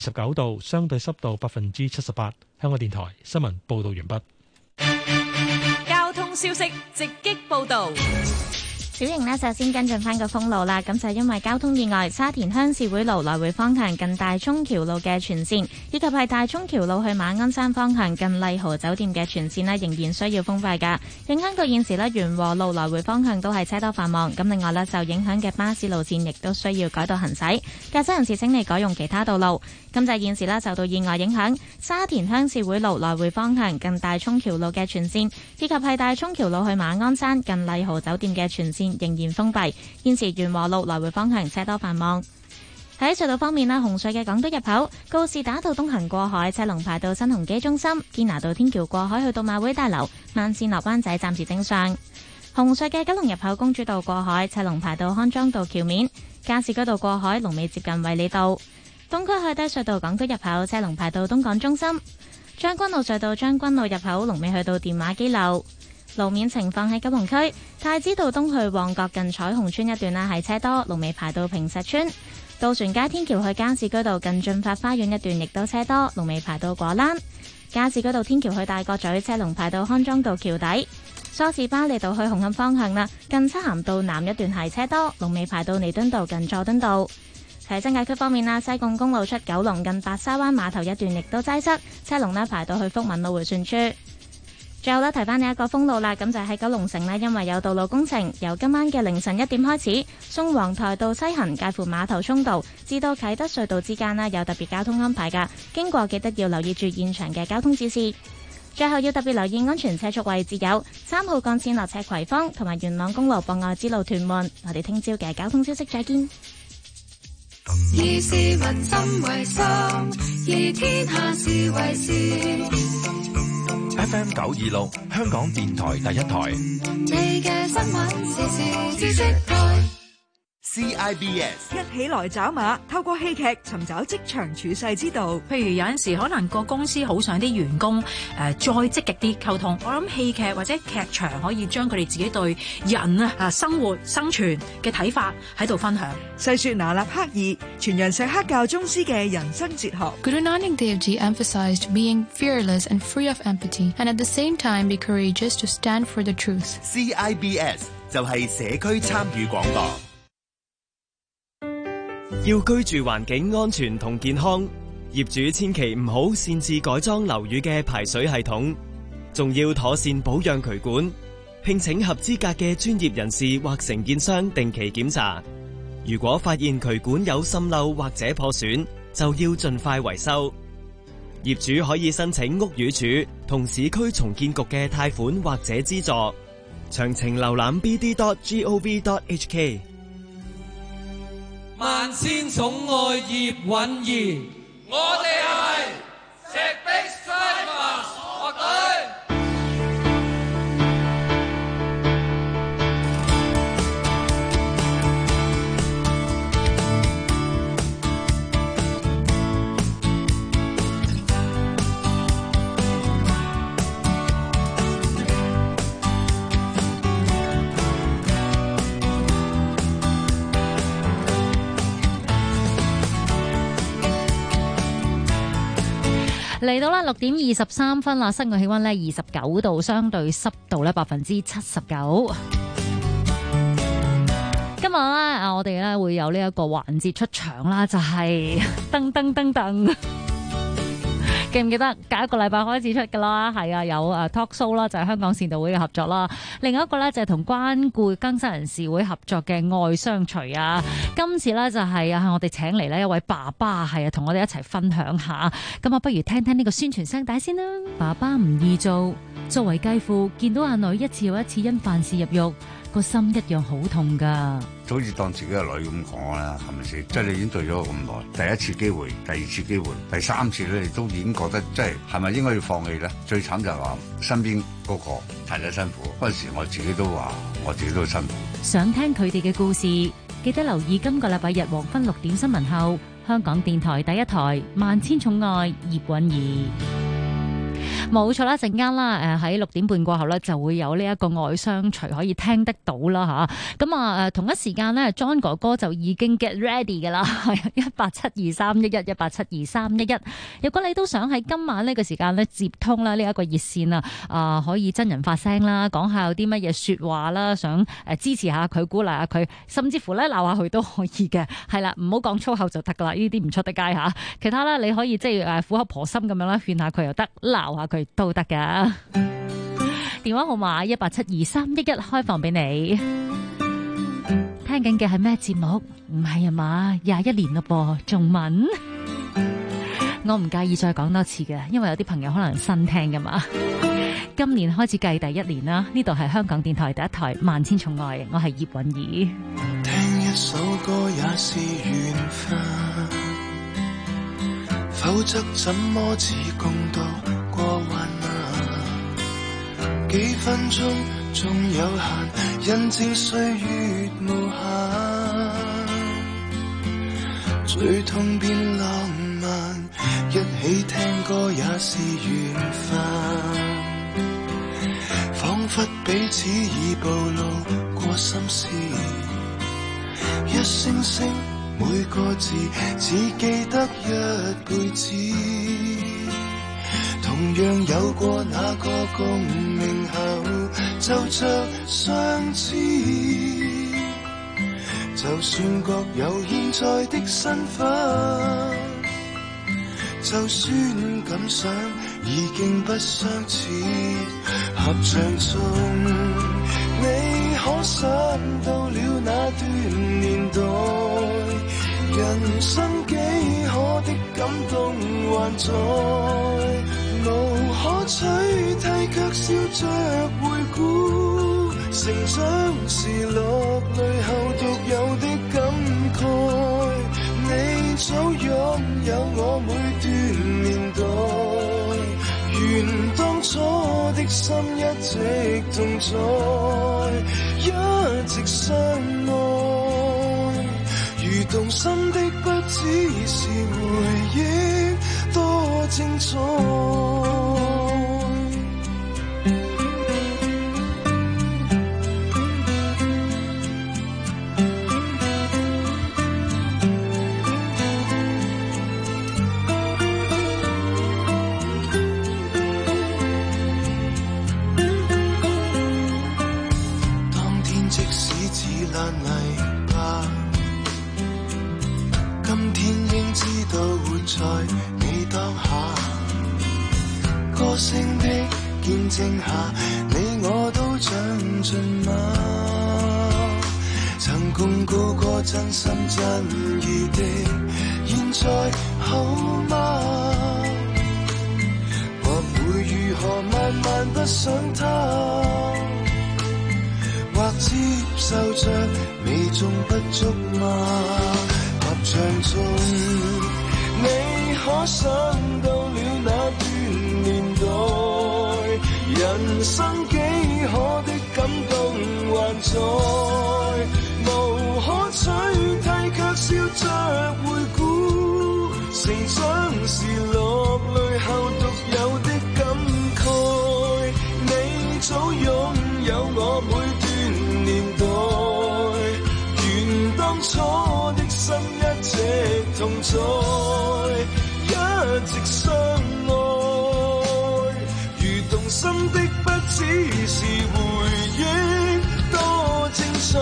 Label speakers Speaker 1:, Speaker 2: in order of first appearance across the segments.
Speaker 1: 19度，相對濕度78%。香港電台新聞報道完畢。
Speaker 2: 交通消息直擊報道。
Speaker 3: 小瑩呢，就先跟進翻個封路啦，咁就係因為交通意外，沙田鄉事會路來回方向近大涌橋路嘅全線，以及係大涌橋路去馬鞍山方向近麗豪酒店嘅全線呢，仍然需要封閉㗎，影響到現時呢，元和路來回方向都係車多繁忙。咁另外呢，受影響嘅巴士路線亦都需要改道行駛，駕駛人士請你改用其他道路。咁就係現時呢，受到意外影響，沙田鄉事會路來回方向近大涌橋路嘅全線，以及係大涌橋路去馬鞍山近麗豪酒店嘅全線仍然封閉，現時元和路來回方向車多繁忙。喺隧道方面啦，紅隧嘅港島入口告士打道東行過海車龍排到新鴻基中心，堅拿道天橋過海去到馬會大樓，慢線落灣仔暫時正常。紅隧嘅九龍入口公主道過海車龍排到康莊道橋面，加士居道過海龍尾接近衛理道。東區海底隧道港島入口車龍排到東港中心，將軍澳隧道將軍澳入口龍尾去到電話機樓。路面情況喺九龍區太子道東去旺角近彩虹村一段啦，係車多，龍尾排到坪石村。渡船街天橋去加士居道近駿發花園一段亦都車多，龍尾排到果欄。加士居道天橋去大角咀車龍排到康莊道橋底。梳士巴利道去紅磡方向啦，近漆咸道南一段係車多，龍尾排到彌敦道近佐敦道。喺新界區方面啦，西貢公路出九龍近白沙灣碼頭一段亦都擠塞，車龍呢排到去福民路迴旋處。最後呢，提翻你一個封路啦，咁就喺九龍城呢，因為有道路工程，由今晚嘅凌晨1點開始，宋皇台道西行介乎碼頭涌道至到啟德隧道之間呢，有特別交通安排㗎，經過記得要留意住現場嘅交通指示。最後要特別留意安全車速位置有3號幹線落斜葵芳同埋元朗公路博愛之路屯門。我哋聽朝嘅交通消息再見。
Speaker 4: 以市民心為心，以天下事為事。
Speaker 5: FM 926香港電台第一台。
Speaker 4: 你嘅新聞時事知識台。
Speaker 6: CIBS 一起來找馬，透過戲劇尋找職場處世之道。
Speaker 7: 譬如有陣時可能個公司好想啲員工再積極啲溝通，我諗戲劇或者劇場可以將佢哋自己對人生活生存嘅睇法喺度分享。
Speaker 6: 細說那納克爾，全人錫克教宗師嘅人生哲學。
Speaker 8: Guru Nanak Dev Ji emphasized being fearless and free of empathy, and at the same time be courageous to stand for the truth.
Speaker 9: CIBS 就係社區參與廣播。
Speaker 10: 要居住環境安全同健康，業主千祈唔好擅自改裝樓宇嘅排水系統，仲要妥善保養渠管，聘請合資格嘅專業人士或承建商定期檢查。如果發現渠管有滲漏或者破損，就要盡快維修。業主可以申請屋宇署同市區重建局嘅貸款或者資助。詳情瀏覽 bd.gov.hk。
Speaker 11: 萬千寵愛葉韻儀，我哋係石壁西馬樂隊。
Speaker 12: 嚟到啦，6點23分啦，室外氣溫咧29度，相對濕度咧79%。今日咧，我哋咧會有呢一個環節出場啦，就係噔噔噔噔。記唔記得隔一個禮拜開始出㗎啦？係啊，有talk show 啦，就係香港善導會嘅合作啦。另一個咧就係同關顧更生人士會合作嘅愛相隨啊。今次咧就係我哋請嚟咧一位爸爸，係同我哋一齊分享下。咁不如聽聽呢個宣傳聲帶先啦。爸爸唔易做，作為繼父，見到阿女一次又一次因犯事入獄，個心一樣好痛㗎。
Speaker 13: 好似當自己個女咁講啦，係咪先？即係你已經對咗咁耐，第一次機會、第二次機會、第三次咧，你都已經覺得即係係咪應該要放棄咧？最慘就係話身邊嗰個太太辛苦，嗰陣時我自己都話我自己都辛苦。
Speaker 12: 想聽佢哋嘅故事，記得留意今個禮拜日黃昏6點新聞後，香港電台第一台《萬千寵愛葉韻儀》。 冇錯啦，陣間啦，喺6點半過後咧就會有呢一個愛相隨可以聽得到啦吓。咁啊同一時間咧 ，John 哥哥就已經 get ready 噶啦，係1872311，1872311。如果你都想喺今晚呢個時間咧接通啦呢一個熱線啊，可以真人發聲啦，講下有啲乜嘢說話啦，想支持下佢，鼓勵下佢，甚至乎咧鬧下佢都可以嘅。係啦，唔好講粗口就得噶啦，呢啲唔出得街吓。其他咧你可以即係苦口婆心咁樣啦，勸下佢又得，鬧下佢都得噶。電話號碼1872311開放俾你。聽緊嘅係咩節目？唔係啊嘛，21年咯噃，仲問？我唔介意再講多次嘅，因為有啲朋友可能新聽噶嘛。今年開始計第1年啦，呢度係香港電台第一台萬千寵愛，我係葉韻儀。
Speaker 14: 聽一首歌也是緣分，否則怎麼似共度過患難？幾分鐘仲有限，印證歲月無限，最痛變浪漫，一起聽歌也是緣分，彷彿彼此已暴露過心事，一聲聲每個字只記得一輩子，同樣有過那個共鳴後就着相似，就算各有現在的身份，就算感想已經不相似，合唱中你可想到了那段年代，人生幾可的感動還在，無可取替卻笑着回顧，成長時落淚後獨有的感慨，你早擁有我每段年代，願當初的心一直同在，一直相愛，如動心的不只是回憶多精彩。在你當下歌聲的見證下，你我都長進嗎？曾共告過真心真意的，現在好嗎？或會如何慢慢不想他，或接受着美中不足嗎？合唱中你可想到了那段年代，人生幾可的感動還在，無可取替卻笑着回顧，成長時落淚後獨有的感慨，你早擁有我每段年代，願當初的心一直同在，一直相愛，如動心的不只是回憶多精彩，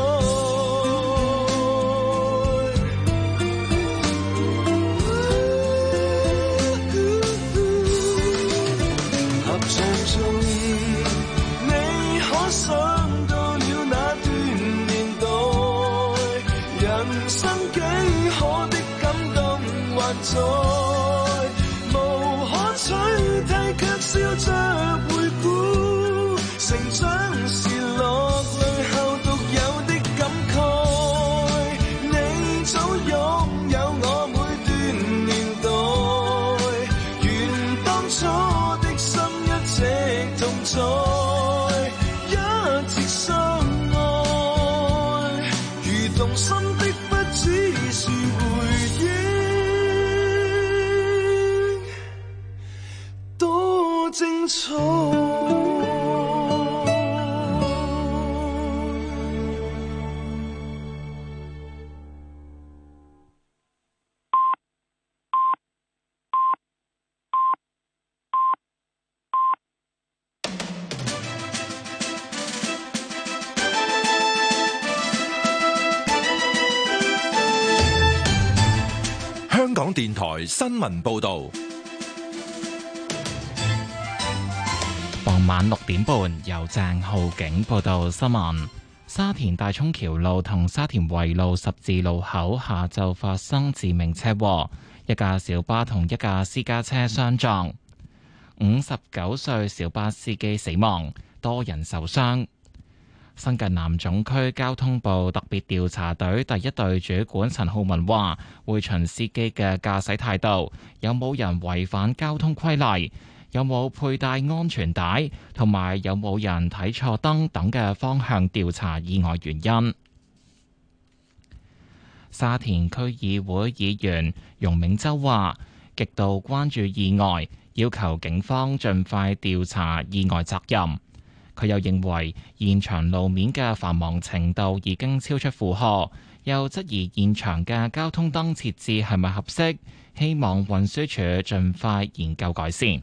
Speaker 14: 合唱中你可想到了那段年代，人生幾可的感動還在，笑着回顧，成長時落淚後獨有的感慨，你早擁有我每段年代，願當初的心一直同在，一直相愛，如動心的不只是回憶精草。
Speaker 5: 香港電台新聞報道，
Speaker 15: 傍晚6點半由鄭浩景報道新聞。沙田大涌橋路同沙田圍路十字路口下晝發生致命車禍，一架小巴同一架私家車相撞，59歲小巴司機死亡，多人受傷。新界南總區交通部特別調查隊第一隊主管陳浩文話，會循司機嘅駕駛態度，有冇人違反交通規例，有冇佩戴安全帶，同埋有冇人睇錯燈等嘅方向調查意外原因。沙田區議會議員容銘洲話，極度關注意外，要求警方盡快調查意外責任。佢又認為現場路面嘅繁忙程度已經超出負荷，又質疑現場嘅交通燈設置係咪合適，希望運輸署盡快研究改善。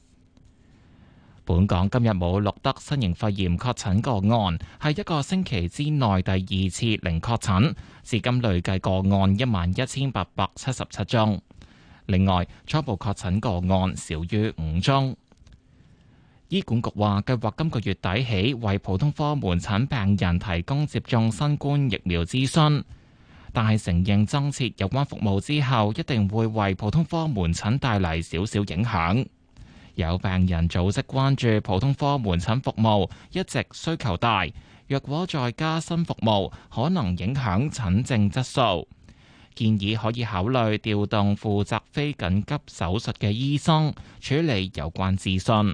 Speaker 15: 本港今日冇錄得新型肺炎確診個案，係一個星期之內第二次零確診，至今累計個案11,877宗。另外，初步確診個案少於5宗。醫管局話，計劃今個月底起為普通科門診病人提供接種新冠疫苗諮詢，但係承認增設有關服務之後，一定會為普通科門診帶嚟少少影響。有病人組織關注普通科門診服務一直需求大，若果再加新服務，可能影響診症質素。建議可以考慮調動負責非緊急手術嘅醫生處理有關諮詢。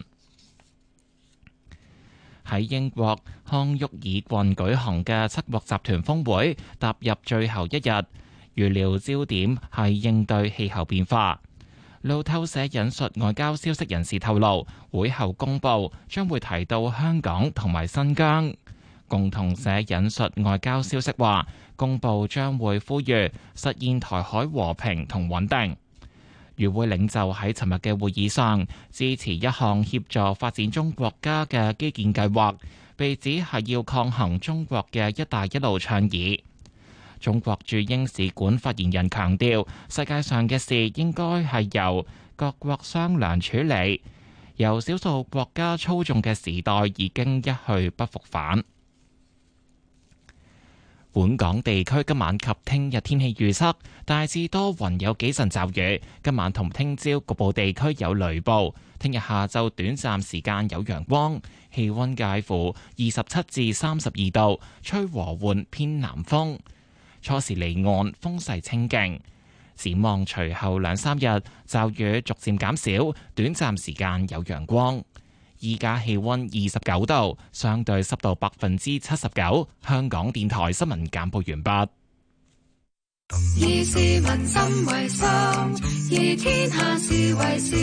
Speaker 15: 喺英國康沃爾郡舉行嘅七國集團峰會踏入最後一日，預料焦點係應對氣候變化。路透社引述外交消息人士透露，會後公佈將會提到香港同埋新疆。共同社引述外交消息話，公佈將會呼籲實現台海和平同穩定。與會領袖喺尋日嘅會議上支持一項協助發展中國家嘅基建計劃，被指係要抗衡中國嘅「一帶一路」倡議。中國駐英使館發言人強調，世界上嘅事應該係由各國商量處理，由少數國家操縱嘅時代已經一去不復返。本港地區今晚及聽日天氣預測，大致多雲，有幾陣驟雨。今晚同聽朝局部地區有雷暴。聽日下晝短暫時間有陽光，氣溫介乎27至32度，吹和緩偏南風。初時離岸風勢清勁。展望隨後2-3日驟雨逐漸減少，短暫時間有陽光。依家氣溫29度，相對濕度79%。香港電台新聞簡報完畢。
Speaker 4: 以市民心為心，以天下事為事。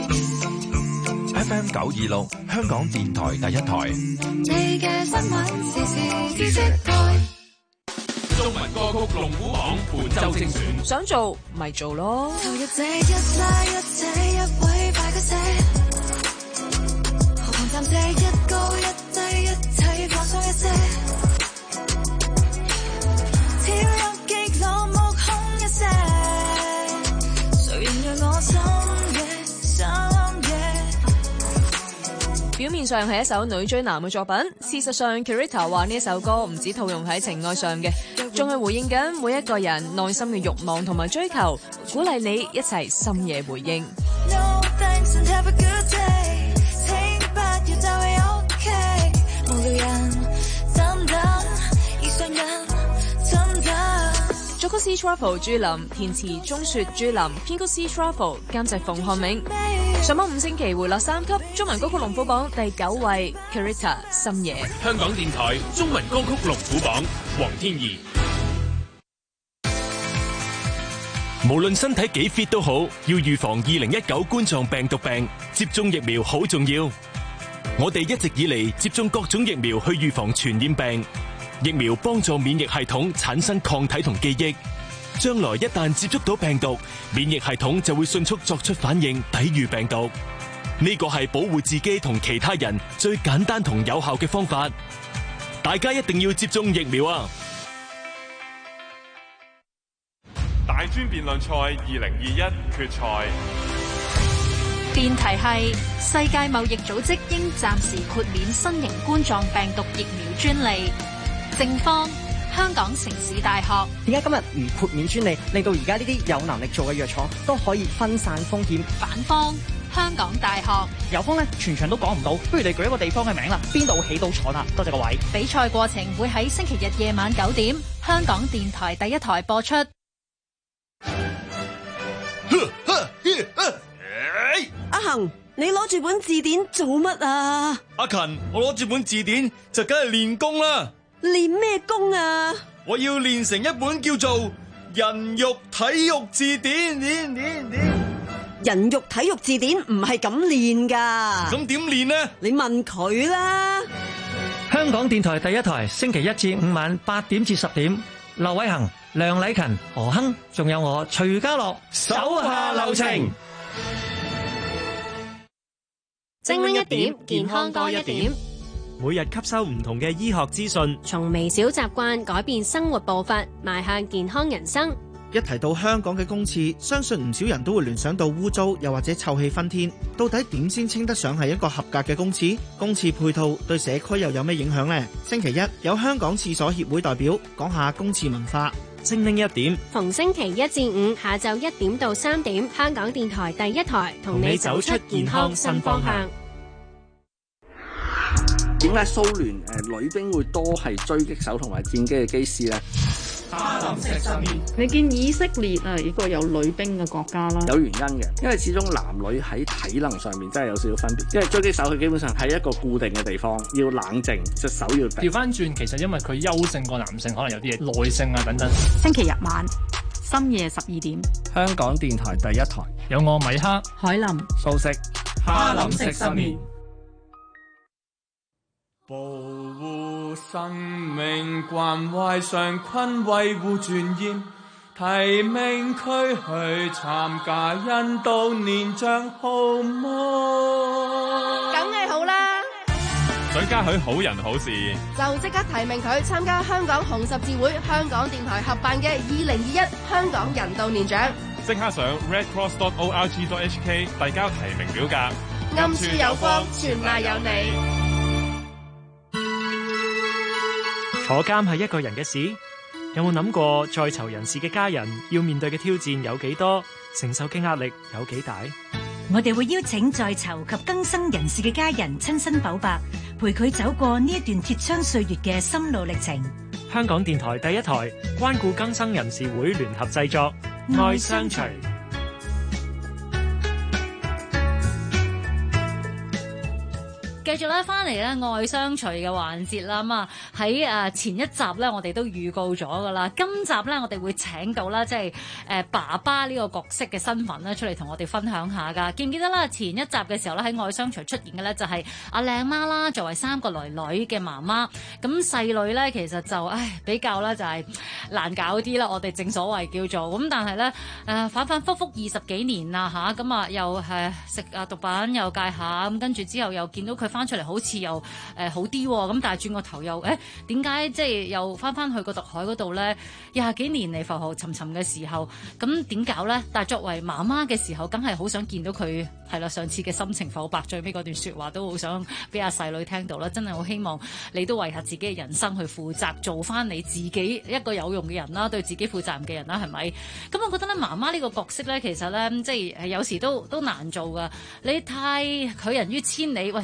Speaker 5: FM 926，香港電台第一台。
Speaker 4: 你嘅新聞時事知識台。
Speaker 11: 中文歌曲龍虎榜本周精選，
Speaker 2: 想做咪做咯。
Speaker 4: 投入這一拉一這一位快歌寫。暫借一高一低，一切放鬆一些。跳入極樂目空一些，誰人讓我深夜深夜。
Speaker 2: 表面上係一首女追男嘅作品，事實上 Kirita 話呢一首歌唔止套用喺情愛上嘅，仲係回應緊每一個人內心嘅慾望同埋追求，鼓勵你一齊深夜回應。
Speaker 4: No thanks and have a good day。
Speaker 2: 作曲 C Travel 朱琳，填詞鐘雪朱琳，編曲 C Travel， 監製馮漢銘。上榜5星期回落3級，中文歌曲龍虎榜第9位 Kirita 深夜。
Speaker 11: 香港電台中文歌曲龍虎榜黃天怡。
Speaker 16: 無論身體幾 fit 都好，要預防2019冠狀病毒病，接種疫苗好重要。我哋一直以嚟接種各種疫苗去預防傳染病，疫苗幫助免疫系統產生抗體同記憶，將來一旦接觸到病毒，免疫系統就會迅速作出反應，抵禦病毒。呢個係保護自己同其他人最簡單同有效嘅方法，大家一定要接種疫苗啊！
Speaker 17: 大專辯論賽2021決賽，
Speaker 18: 辯題係世界貿易組織應暫時豁免新型冠狀病毒疫苗專利。正方，香港城市大學。
Speaker 19: 點解今日唔豁免專利，令到而家呢啲有能力做嘅藥廠都可以分散風險？
Speaker 18: 反方，香港大學。
Speaker 19: 油方呢，全場都講唔到，不如你舉一個地方嘅名啦，邊度起到坐啦？多謝各位。
Speaker 18: 比賽過程會喺星期日夜晚9點，香港電台第一台播出。
Speaker 20: 阿恒，你攞住本字典做乜啊？
Speaker 21: 阿勤，我攞住本字典就梗係練功啦。
Speaker 20: 練咩功啊？
Speaker 21: 我要練成一本叫做《人肉體育字典》。
Speaker 20: 人肉體育字典唔係咁練噶。
Speaker 21: 咁點練呢？
Speaker 20: 你問佢啦。
Speaker 22: 香港電台第一台，星期一至五晚8點至10點，劉偉恒、梁禮勤、何亨，仲有我徐家樂，手下留情。
Speaker 23: 精靈一點，健康多一點。
Speaker 24: 每日吸收唔同嘅醫學資訊，
Speaker 23: 從微小習慣改變生活步伐，邁向健康人生。
Speaker 25: 一提到香港嘅公廁，相信唔少人都會聯想到污糟，又或者臭氣熏天。到底點先稱得上係一個合格嘅公廁？公廁配套對社區又有咩影響呢？星期一有香港廁所協會代表講下公廁文化。
Speaker 24: 精靈一點，
Speaker 23: 逢星期一至五下晝1點到3點，香港電台第一台同你走出健康新方向。
Speaker 26: 點解蘇聯女兵會多係狙擊手同埋戰機嘅機師呢？
Speaker 27: 哈林食失眠，你見以色列呢個有女兵嘅國家啦，
Speaker 26: 有原因嘅，因為始終男女喺體能上面真係有少少分別。因為狙擊手佢基本上喺一個固定嘅地方，要冷靜，隻手要定。
Speaker 28: 調翻轉，其實因為佢優勝過男性，可能有啲嘢耐性啊等等。
Speaker 29: 星期日晚深夜12點，
Speaker 26: 香港電台第一台
Speaker 28: 有我米克、
Speaker 29: 海林、
Speaker 26: 素食、
Speaker 28: 哈林食失眠。
Speaker 11: 保護生命，關懷上困，維護尊嚴，提名區去參加印度年獎好麼？
Speaker 30: 梗係好啦！
Speaker 17: 想嘉許好人好事，
Speaker 30: 就即刻提名佢參加香港紅十字會香港電台合辦嘅2021香港人道年獎。
Speaker 17: 即刻上 redcross.org.hk 遞交提名表格。
Speaker 30: 暗處有光，全賴有你。
Speaker 24: 坐監係一個人嘅事，有冇諗過在囚人士嘅家人要面對嘅挑戰有幾多，承受嘅壓力有幾大？
Speaker 31: 我哋會邀請在囚及更生人士嘅家人親身剖白，陪佢走過呢一段鐵窗歲月嘅心路歷程。
Speaker 24: 香港電台第一台關顧更生人士會聯合製作《愛相隨》。
Speaker 12: 繼續咧，翻嚟咧愛相隨嘅環節啦。咁啊喺前一集咧，我哋都預告咗噶啦。今集咧，我哋會請到啦，即係爸爸呢個角色嘅身份咧，出嚟同我哋分享下噶。記唔記得啦？前一集嘅時候咧，喺愛相隨出現嘅咧就係阿靚媽啦，作為3個女女嘅媽媽。咁細女咧，其實就比較咧就係難搞啲啦。我哋正所謂叫做咁，但係咧反反覆覆20幾年啦嚇，咁啊又食毒品又戒下，咁跟住之後又見到佢翻出嚟好似又好啲喎，咁但係轉個頭又點解即係又翻去個毒海嗰度咧？20幾年嚟浮浮沉沉嘅時候，咁點搞咧？但係作為媽媽嘅時候，梗係好想見到佢係啦。上次嘅心情剖白最尾嗰段説話都好想俾阿細女聽到啦。真係好希望你都為下自己嘅人生去負責，做翻你自己一個有用嘅人啦，對自己負責任嘅人啦，係咪？咁我覺得咧，媽媽呢個角色咧，其實咧即係有時都難做噶。你太拒人於千里，喂，始終嗰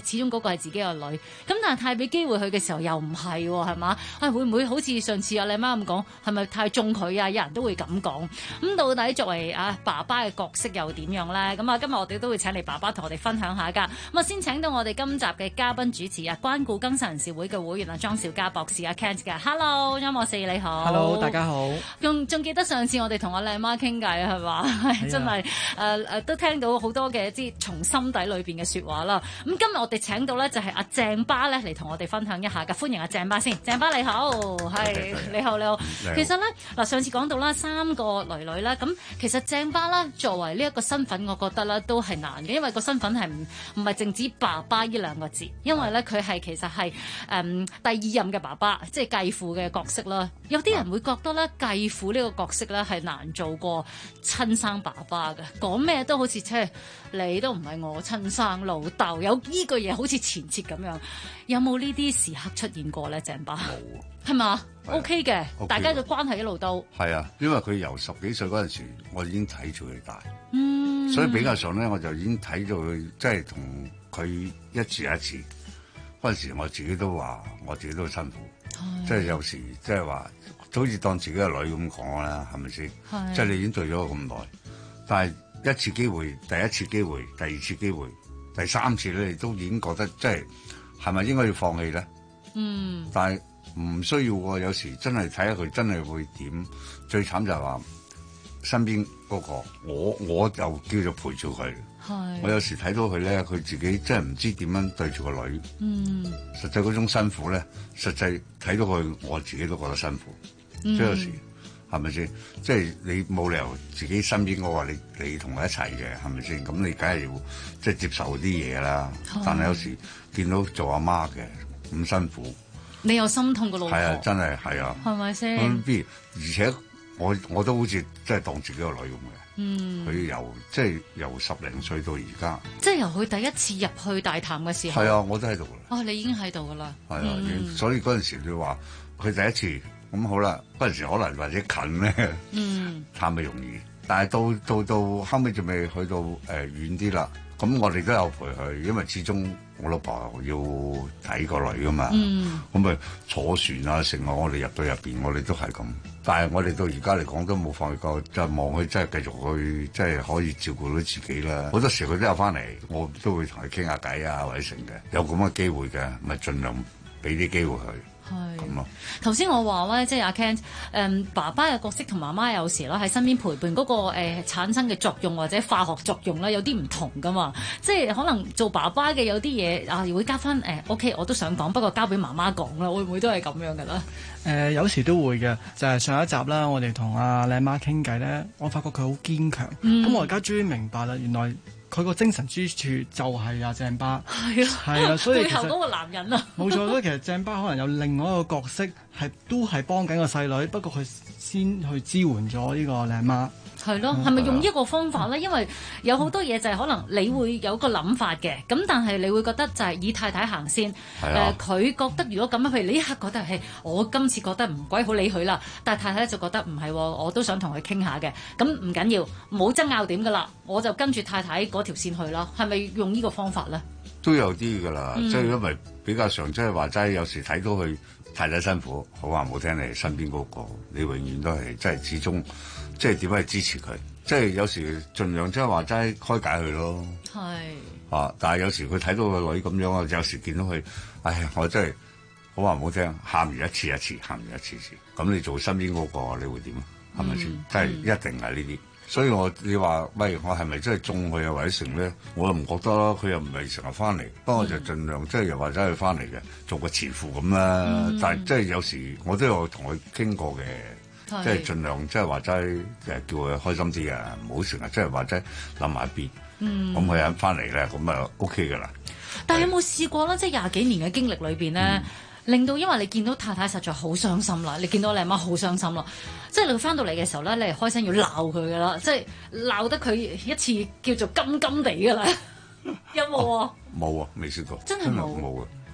Speaker 12: 個係自己個女。咁但係太俾機會佢嘅時候又唔係喎，係嘛？會唔會好似上次阿你媽咁講，係咪太中佢啊？有人都會咁講。咁到底作為爸爸嘅角色又點樣咧？咁今日我哋都會請嚟爸爸同我哋分享下㗎。咁先請到我哋今集嘅嘉賓主持關顧更生人士會嘅會員莊兆嘉博士Kent 嘅。Hello，音樂四你好。
Speaker 1: Hello， 大家好。
Speaker 12: 仲記得上次我哋同阿靚媽傾偈係嘛？係真係都聽到好多嘅即係從心底裏邊嘅説話啦。咁今日我哋請到咧就係阿鄭巴咧嚟同我哋分享一下㗎。歡迎阿鄭巴先。鄭巴你好，係你好。其實咧嗱，上次講到啦3個女女啦，咁其實鄭巴啦作為呢一個身份，我覺得咧都係難嘅，因為個身份係唔係淨止爸爸呢兩個字，因為咧佢係其實係第二任嘅爸爸，即係繼父嘅角色啦。有啲人會覺得咧繼父呢個角色咧係難做過親生爸爸嘅，講咩都好似你都唔係我親生老豆，有呢句嘢好似前設咁樣。有冇呢啲時刻出現過咧？鄭巴冇，係嘛？OK 嘅，大家嘅關係一路都
Speaker 3: 係啊，因為佢由10幾歲嗰陣時，我已經睇住佢大，所以比較上咧，我就已經睇到佢，即係同佢一次一次嗰陣時，我自己都話，我自己都辛苦，即係有時即係話，好似當自己個女咁講啦，係咪先？即係你已經對咗我咁耐，但係一次機會、第一次機會、第二次機會、第3次咧，你都已經覺得即係咪應該要放棄咧？但係唔需要喎，有時真係睇下佢真係會點。最慘就係話身邊嗰個，我就叫做陪住佢。我有時睇到佢咧，佢自己真係唔知點樣對住個女。實際嗰種辛苦咧，實際睇到佢，我自己都覺得辛苦。即係有時係咪先？即係你冇理由自己身邊嗰個你同佢一齊嘅，係咪先？咁你梗係要即係接受啲嘢啦。但係有時見到做阿媽嘅咁辛苦。你
Speaker 12: 又心痛個老婆，
Speaker 3: 係啊，真係係啊，
Speaker 12: 係咪先？
Speaker 3: 咁而且我都好似真係當自己個女咁嘅。佢由10零歲到而家，
Speaker 12: 即係由佢第一次入去大潭嘅時候。
Speaker 3: 係啊，我都喺度啦。
Speaker 12: 你已經喺度噶啦。
Speaker 3: 係啊，所以嗰陣時你話佢第一次咁好啦，嗰陣時可能或者近咧，探咪容易。但係到後尾仲未去到遠啲啦。咁我哋都有陪佢，因為始終我老婆要睇個女噶嘛。咁咪坐船啊，成個我哋入到入邊，我哋都係咁。但係我哋到而家嚟講都冇放棄過，就望佢真係繼續去，即係可以照顧到自己啦。好多時佢都有翻嚟，我都會同佢傾下偈啊，或者成嘅。有咁嘅機會嘅，咪盡量俾啲機會佢。係咁咯。頭先
Speaker 12: 我話咧，即係阿 Ken，爸爸嘅角色同媽媽有時咧喺身邊陪伴嗰個產生嘅作用或者化學作用咧有啲唔同噶嘛。即係可能做爸爸嘅有啲嘢會加翻OK，我都想講，不過交俾媽媽講啦，會唔會都係咁樣噶啦？
Speaker 1: 有時都會嘅，就係上一集啦，我哋同阿靚媽傾偈咧，我發覺佢好堅強。咁我而家終於明白啦，原來佢個精神支柱就係阿鄭巴。係啊，所以背後嗰個男人啊，冇錯。所以其實鄭巴可能有另外一個角色，都係幫緊個細女，不過佢先去支援咗呢個靚媽。
Speaker 12: 係咯，係咪用呢個方法咧？因為有好多嘢就係可能你會有個諗法嘅，咁但係你會覺得就係以太太行先。佢覺得如果咁樣，譬如你一刻覺得係我今次覺得唔鬼好理佢啦，但係太太就覺得唔係，我都想同佢傾下嘅。咁唔緊要，冇爭拗點噶啦，我就跟住太太嗰條線去啦。係咪用呢個方法咧？都有啲噶啦，即係因為比較常即係話齋，有時睇到佢太太辛苦，好話唔好聽，你身邊嗰個，你永遠都係即係始終。即係點樣去支持佢？即係有時盡量即係話齋開解佢咯。係但係有時佢睇到個女咁樣啊，有時見到佢，我真係好話唔好聽，喊完一次，喊完一次。咁你做身邊嗰個，你會點啊？係咪先？即係一定係呢啲。所以你話喂，我係咪真係中佢啊？或者成咧？我又唔覺得咯。佢又唔係成日翻嚟，不過我就盡量即係又或者佢翻嚟嘅，做個慈父咁啦。但係即係有時我都有同佢傾過嘅。即係盡量即係話齋叫佢開心啲啊，唔好成日即係話齋諗埋一邊。咁佢一翻嚟咧，咁啊 OK 噶啦。但係有冇試過咧？即係20幾年嘅經歷裏邊咧，令到因為你見到太太實在好傷心啦，你見到你阿媽好傷心咯。即係你翻到嚟嘅時候咧，你係開聲要鬧佢噶啦，即係鬧得佢一次叫做金金地噶啦。有冇啊？冇啊，未試過。真係冇啊！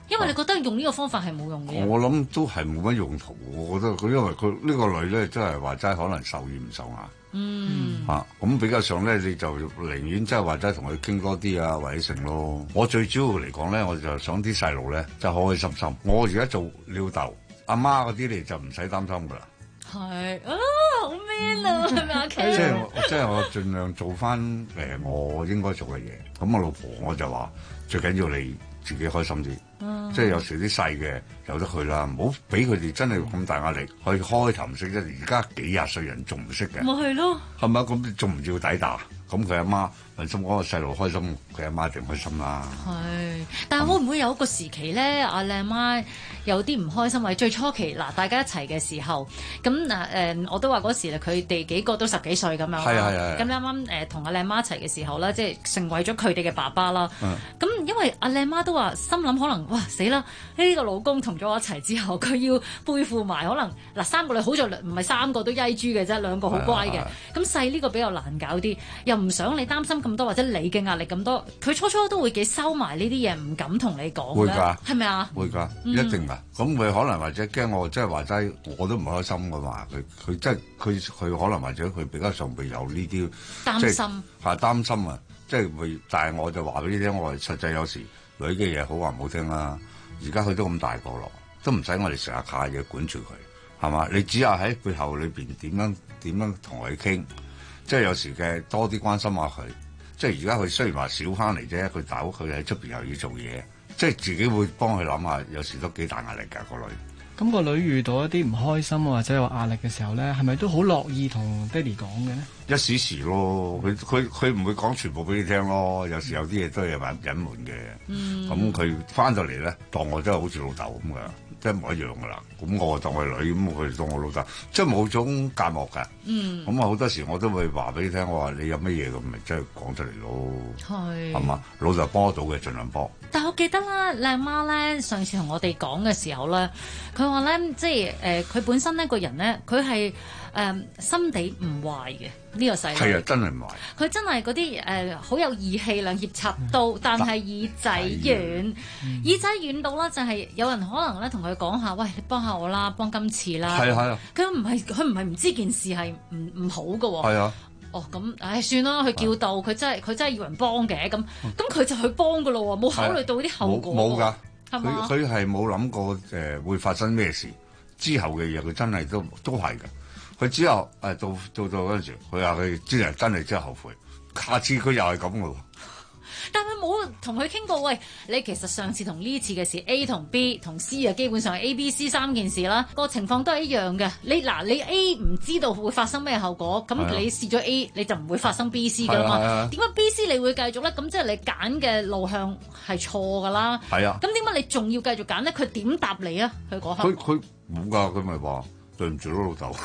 Speaker 12: 因為你覺得用呢個方法係冇用嘅。
Speaker 3: 我諗都係冇乜用途。我覺得佢因為佢呢個女咧，真係話齋可能受軟唔受硬。咁比較上咧，你就寧願即係話齋同佢傾多啲啊，或者成咯。我最主要嚟講咧，我就想啲細路咧就開開心心。我而家做撩豆阿媽嗰啲你就唔使擔心噶啦。
Speaker 12: 係啊，好 man 啊，係咪啊？
Speaker 3: 即係我盡量做翻我應該做嘅嘢。咁我老婆我就話最緊要你自己開心啲。即係有時啲細嘅由得佢啦，唔好俾佢哋真係咁大壓力去開頭唔識啫。而家幾廿歲人仲唔識嘅，
Speaker 12: 咪係咯，係
Speaker 3: 咪？咁仲唔要抵打？咁佢阿媽問心嗰個細路開心，佢阿媽一定開心啦。
Speaker 12: 係，但係會唔會有一個時期咧？阿靚媽有啲唔開心，或者最初期嗱，大家一齊嘅時候，咁嗱我都話嗰時佢哋幾個都10幾歲咁樣啦。係。咁啱啱同阿靚媽一齊嘅時候咧，即係成為咗佢哋嘅爸爸啦。咁因為阿靚媽都話心諗可能哇死啦！呢個老公同咗我一齊之後，佢要背負埋可能嗱3個女，好在唔係3個都曳豬嘅啫，2個好乖嘅。咁細呢個比較難搞啲，又唔想你擔心咁多，或者你嘅壓力咁多，佢初初都會幾收埋呢啲嘢，唔敢同你講。會㗎，係咪啊？
Speaker 3: 會㗎，一定㗎。咁佢可能或者驚我，即係話齋，我都唔開心㗎嘛。佢即係佢可能或者佢比較上會有呢啲
Speaker 12: 擔心
Speaker 3: 擔心啊，即係會。但係我就話俾你聽，我實際有時女嘅嘢好話唔好聽啦。而家佢都咁大個咯，都唔使我哋成日卡嘢管住佢，係嘛？你只係喺背後裏邊點樣同佢傾，即係有時嘅多啲關心下佢。即係而家佢雖然話少翻嚟啫，佢大屋佢喺出邊又要做嘢，即係自己會幫佢諗下，有時都幾大壓力㗎個女。
Speaker 1: 咁個女遇到一啲唔開心或者有壓力嘅時候咧，係咪都好樂意同爹哋講嘅咧？
Speaker 3: 一時時咯，佢唔會講全部俾你聽咯。有時有啲嘢都係隱瞞嘅。咁佢翻到嚟咧，當我真係好似老豆咁噶，即係唔一樣噶啦。咁我當佢女，咁佢當我老豆，即係冇種隔膜㗎。咁啊好多時我都會話俾你聽，我話你有乜嘢咁咪即係講出嚟咯。係嘛，老豆幫得到嘅盡量幫。
Speaker 12: 但我記得啦，靚媽咧上次同我哋講嘅時候咧，佢話咧即係佢本身呢個人咧，佢係心地唔壞嘅呢個細路。
Speaker 3: 係啊，真係唔壞。
Speaker 12: 佢真係嗰啲好有義氣，兩肋插刀，但係耳仔軟，耳仔軟到啦，就係有人可能咧同佢講下，喂，你幫下我啦，幫今次啦。係啊。佢唔係唔知件事係唔好㗎喎。係啊。哦，咁，唉，算啦，佢叫到，佢真係要人幫嘅，咁佢就去幫噶咯喎，冇考慮到啲後果。冇㗎，佢係冇諗過
Speaker 3: 會發生咩事，之後嘅嘢佢真係都係㗎。佢之後到嗰陣時，佢話佢真係後悔，下次佢又係咁㗎喎。
Speaker 12: 但係冇同佢傾過，喂，你其實上次同呢次嘅事 A 同 B 同 C 啊，基本上係 A、B、C 3件事啦，個情況都係一樣嘅。你 A 唔知道會發生咩後果，咁你試咗 A 你就唔會發生 B、C 噶啦嘛。點解 B、C 你會繼續咧？咁即係你揀嘅路向係錯噶啦。係啊。咁點解你仲要繼續揀咧？佢點答你啊？佢嗰刻。佢冇㗎，佢咪話對唔住咯，老豆。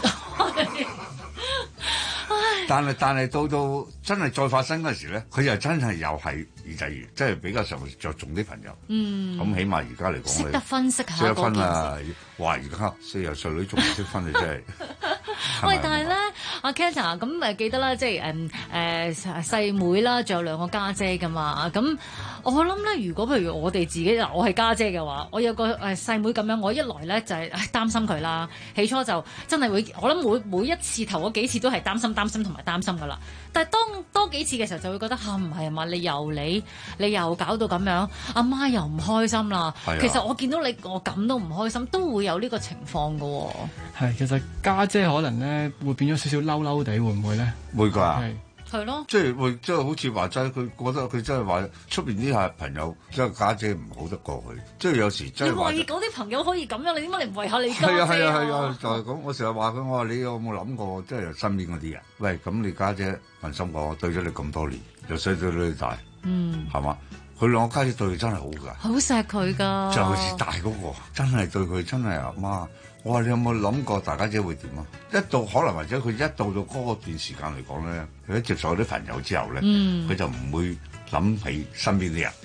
Speaker 12: 但係到真係再發生嗰時咧，佢又真係又係耳仔軟，即係比較上着重啲朋友。咁起碼而家嚟講， 識得分析下嗰件事。識得分啊！
Speaker 3: 哇！而家40歲女仲唔識分，你真係。
Speaker 12: 喂，但係咧，阿 Kata 咁記得啦，即係細妹啦，仲有2個家姐噶嘛。咁我諗咧，如果譬如我哋自己我係家姐嘅話，我有個細妹咁樣，我一來咧就係擔心佢啦。起初就真係會，我諗每一次頭嗰幾次都係擔心同埋擔心噶啦。但係當多幾次嘅時候，就會覺得唔係嘛，你又搞到咁樣，阿媽又唔開心啦。其實我見到你，我咁都唔開心，都會有呢個情況噶喎。
Speaker 1: 係，其實家姐可能咧會變咗少少嬲嬲地，會唔會咧？
Speaker 3: 會㗎。
Speaker 12: 係咯，
Speaker 3: 即係會，即係好似話齋，佢覺得佢真係話出邊啲係朋友，即係家姐唔好得過去，即係有時真係話。你為嗰
Speaker 12: 啲朋友可以咁樣，你點解你唔為下你家姐啊？
Speaker 3: 係啊，就係咁。我成日話佢，我話你有冇諗過，即係身邊嗰啲人？喂，咁你家姐問心講，對咗你咁多年，由細到你大，係嘛？佢2個家姐對佢真係好㗎，
Speaker 12: 好錫佢㗎。
Speaker 3: 就是大嗰個，真係對佢真係阿媽。我話你有冇諗過大家姐會點啊？可能或者佢一到嗰段時間嚟講咧，佢一接受啲朋友之後咧，佢就唔會諗起身邊啲人。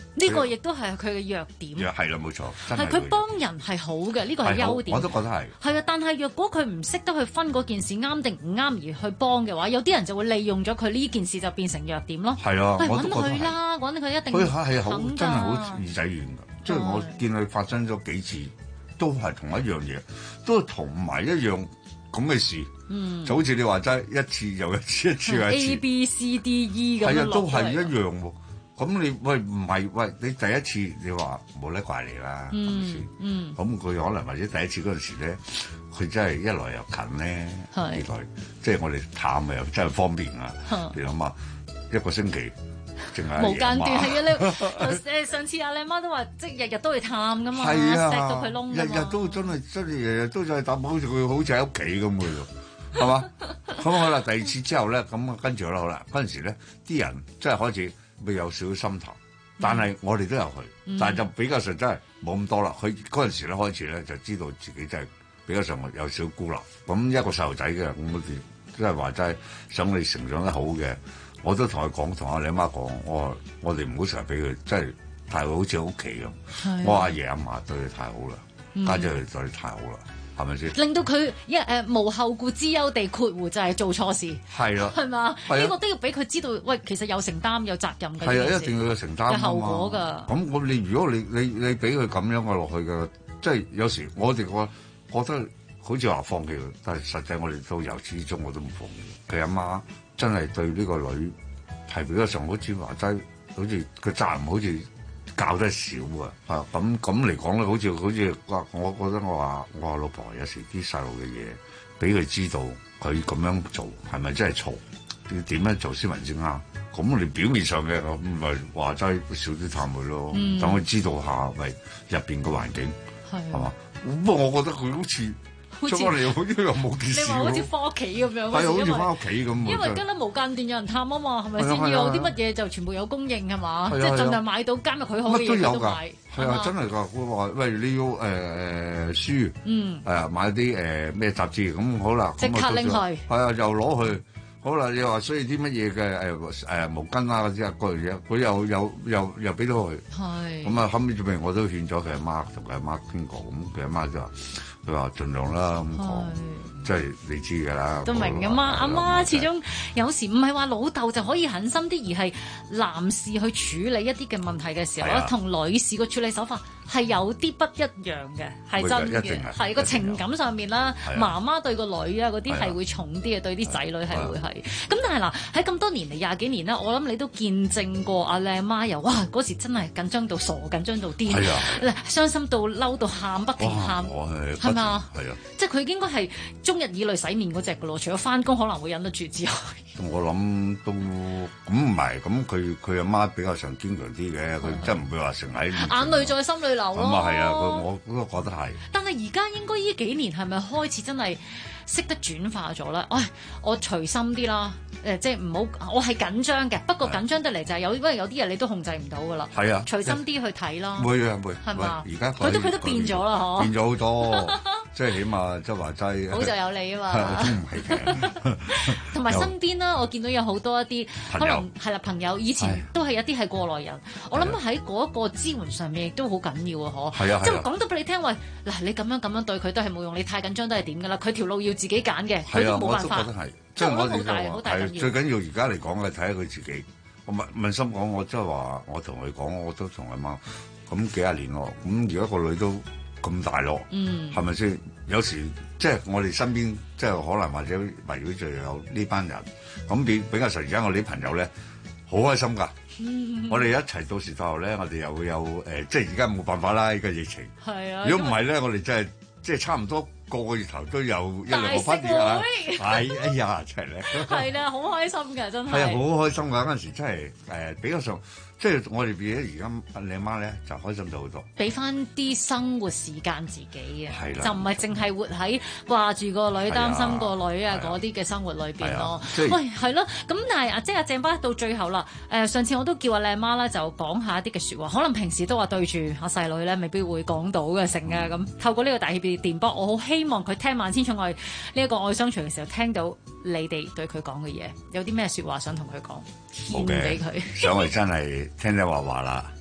Speaker 12: 呢個亦都係佢嘅弱點。
Speaker 3: 係啦，冇錯，
Speaker 12: 係佢幫人係好嘅，呢個係優點。
Speaker 3: 我都覺得係。
Speaker 12: 係啊，但係若果佢唔識得去分嗰件事啱定唔啱而去幫嘅話，有啲人就會利用咗佢呢件事就變成弱點咯。
Speaker 3: 係啊，我都覺得
Speaker 12: 揾佢啦，揾佢一定
Speaker 3: 佢係好
Speaker 12: 肯㗎。
Speaker 3: 真係好耳仔軟㗎，即係我見佢發生咗幾次，都係同一樣嘢，都係同埋一樣咁嘅事。就好似你話齋，一次又一次，一次又一次。
Speaker 12: A B C D E 咁樣落嚟。
Speaker 3: 係啊，都係一樣喎。咁你唔係你第一次你話冇得怪你啦，係咪先？咁佢可能或者第一次嗰陣時咧，佢真係一來又近咧，二來即係我哋探啊又真係方便啊。你諗下，一個星期淨係
Speaker 12: 無間斷係啊！你上次阿靚媽都話，即係日日都去探噶嘛，
Speaker 3: 係啊，
Speaker 12: 錫到佢窿。
Speaker 3: 日日都真係日日都在探，好似佢好似喺屋企咁嘅喎，係嘛？咁好啦，第二次之後咧，咁跟住好啦，嗰陣時咧啲人真係開始。會有少少心頭，但係我哋都有去，但係就比較上真係冇咁多啦。佢嗰陣時咧開始咧就知道自己真係比較上有少孤立。咁一個細路仔嘅，咁我哋即係話真係想你成長得好嘅，我都同佢講，同阿你媽講，我哋唔好成日俾佢，真係太好似屋企咁。我阿爺阿嫲對佢太好啦，家姐佢對佢太好啦。係咪先？令
Speaker 12: 到佢無後顧之憂地括弧就係做錯事，
Speaker 3: 係啦，
Speaker 12: 係嘛？呢個都要俾佢知道，喂，其實有承擔有責任嘅。
Speaker 3: 係啊，一定要有承擔嘅
Speaker 12: 後果㗎。
Speaker 3: 咁如果你俾佢咁樣嘅落去嘅，即係有時我哋覺得好似話放棄佢，但係實際我哋到由始至終我都唔放棄。佢阿媽真係對呢個女係比較上好似話齋，好似個責任好似教得少啊！咁嚟講咧，好似我覺得我話老婆有時啲細路嘅嘢，俾佢知道佢咁樣做係咪真係錯？要點樣做先為之啱？咁我哋表面上嘅唔係話齋少啲探佢咯，等佢知道下喂入邊個環境係嘛？不過我覺得佢好似。出翻嚟好似又冇件事，
Speaker 12: 你話好似翻屋企咁樣，
Speaker 3: 係好似翻屋企咁。
Speaker 12: 因為跟得無間斷有人探啊嘛，係咪先？要有啲乜嘢就全部有供應係嘛？即係盡量買到監入佢可以嘅嘢都買。
Speaker 3: 係啊，真係㗎！佢話喂，你要書，買啲咩雜誌咁好啦，
Speaker 12: 即刻拎去。係
Speaker 3: 啊，又攞去。好啦，你話需要啲乜嘢嘅毛巾啊嗰啲啊各樣嘢，佢又俾到佢。係。咁啊，後尾做咩我都勸咗佢阿媽，同佢阿媽傾過，咁佢阿媽就話。佢話盡量啦咁講，即係你知㗎啦。
Speaker 12: 都明㗎嘛，阿媽始終有時唔係話老豆就可以狠心啲，而係男士去處理一啲嘅問題嘅時候咧，同女士個處理手法係有啲不一樣嘅，係真嘅，係個情感上面啦。媽媽對個女啊嗰啲係會重啲嘅，對啲仔女係會係。咁但係嗱喺咁多年嚟20幾年啦，我諗你都見證過阿靚媽又哇嗰時真係緊張到傻，緊張到癲，傷心到嬲到喊不停喊，係嘛？
Speaker 3: 係啊，
Speaker 12: 即係佢應該係終日以淚洗面嗰隻㗎咯，除咗翻工可能會忍得住之外。
Speaker 3: 我諗都咁唔係，咁佢阿媽比較上堅強啲嘅，佢真唔會話成喺眼
Speaker 12: 淚在心裏流咯。
Speaker 3: 咁啊係啊，我都覺得係。
Speaker 12: 但係而家應該呢幾年係咪開始真係識得轉化咗咧？我隨心啲啦，即係唔好，我係緊張嘅，不過緊張得嚟就係因為有啲嘢你都控制唔到㗎啦。係啊，隨心啲去睇啦。
Speaker 3: 會啊會，
Speaker 12: 係嘛？
Speaker 3: 而家
Speaker 12: 佢都變咗啦，嗬。
Speaker 3: 變咗好多，即係起碼即係話齋。
Speaker 12: 好就有你啊嘛。
Speaker 3: 都唔係嘅。
Speaker 12: 同埋身邊啦，我見到有好多一啲可能係啦朋友，以前都係一啲係過來人。我諗喺嗰個支援上面亦都好緊要啊！嗬。係啊。即係講到俾你聽，喂嗱，你咁樣對佢都係冇用，你太緊張都係點㗎啦？佢條路要自己揀嘅，佢都冇辦法。
Speaker 3: 我都覺得係，即係我哋就話係最緊要而家嚟講嘅睇下佢自己。我問心講，我即係話我同佢講，我都同佢媽咁幾廿年咯。咁而家個女都咁大咯，係咪先？有時即係我哋身邊即係可能或者圍繞住有呢班人，咁比較實而家我哋啲朋友咧好開心㗎。我哋一齊到時到後咧，我哋又會有即係而家冇辦法啦，呢個疫情。係啊。如果唔係咧，我哋真係即係差唔多。個個月頭都有一兩個 party 啊！哎呀，真係咧！
Speaker 12: 係啦，好開心㗎，真係。係啊，
Speaker 3: 好開心㗎！嗰陣時真係比較上，即係我哋變咗而家你阿媽咧就開心咗好多。
Speaker 12: 俾翻啲生活時間自己啊！
Speaker 3: 係啦，
Speaker 12: 就唔係淨係活喺掛住個女、擔心個女啊嗰啲嘅生活裏邊咯。喂，係咯，咁但係即係阿鄭爸到最後啦。上次我都叫阿靚媽咧就講下一啲嘅説話，可能平時都話對住阿細女咧未必會講到嘅成啊咁。透過呢個大氣電波，我好希望佢聽萬千寵愛呢一個愛商場嘅時候，聽到你哋對佢講嘅嘢，有啲咩説話想同佢講，獻俾佢。
Speaker 3: 想佢真係聽你話啦，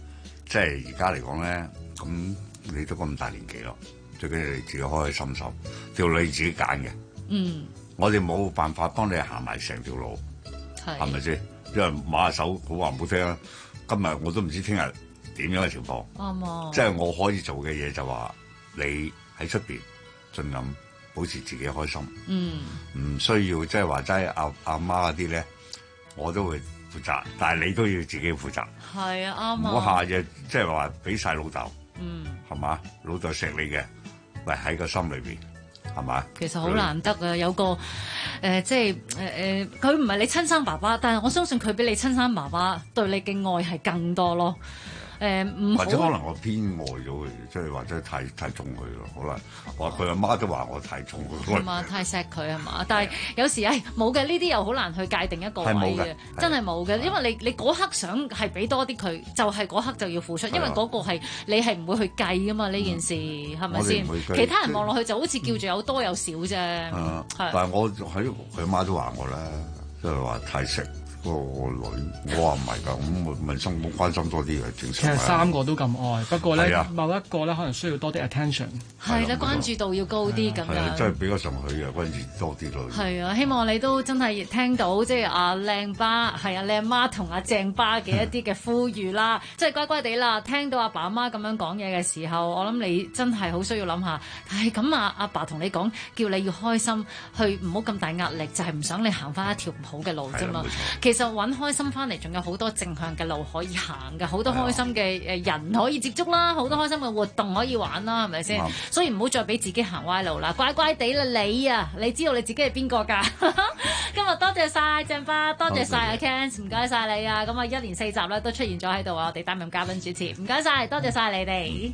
Speaker 3: 即係而家嚟講咧，咁你都咁大年紀咯，最緊要你自己開開心心，條路你自己揀嘅。
Speaker 12: 嗯，
Speaker 3: 我哋冇辦法幫你行埋成條路，係咪先？因為馬下手好話唔好聽啊，今日我都唔知聽日點樣嘅情況。
Speaker 12: 啱啊！
Speaker 3: 即係我可以做嘅嘢就話，你喺出邊盡量保持自己開心。嗯，唔需要即係話齋阿媽嗰啲咧，我都會負責，但係你都要自己負責。係啊，啱啊！唔好下嘢即係話俾晒老豆。嗯，係嘛？老豆錫你嘅，喂喺個心裏邊。係嘛？其實好難得啊！有個即係佢唔係你親生爸爸，但係我相信佢比你親生爸爸對你嘅愛係更多咯。唔或者可能我偏愛咗佢，即係或者太重佢咯。可能話佢阿媽都話我太重佢。係嘛？太錫佢係嘛？但係有時冇嘅，呢啲又好難去界定一個位嘅，真係冇嘅。因為你嗰刻想係俾多啲佢，就係嗰刻就要付出，因為嗰個係你係唔會去計噶嘛呢件事係咪先？其他人望落去就好似叫做有多有少啫。但係我喺佢阿媽都話我啦，即係話太錫個女，我話唔係㗎，咁問心冇關心多啲嘅正常。其實三個都咁愛，不過咧某一個咧可能需要多啲 attention。係啦，關注度要高啲咁樣。真係比較上佢嘅關注多啲咯。係啊，希望你都真係聽到即係阿靚爸係阿靚媽同阿鄭爸嘅一啲嘅呼籲啦，即係乖乖地啦。聽到阿爸阿媽咁樣講嘢嘅時候，我諗你真係好需要諗下，係咁阿爸同你講，叫你要開心，去唔好咁大壓力，就係唔想你行翻一條唔好嘅路啫嘛。其實揾開心翻嚟，仲有好多正向嘅路可以行嘅，好多開心嘅人可以接觸啦，好多開心嘅活動可以玩啦，係咪先？所以唔好再俾自己行歪路啦，乖乖地啦你啊，你知道你自己係邊個㗎？今日多謝晒鄭爸，多謝晒阿 Ken， 唔該晒你啊！咁啊，一連4集咧都出現咗喺度啊，我哋擔任嘉賓主持，唔該晒，多謝晒你哋。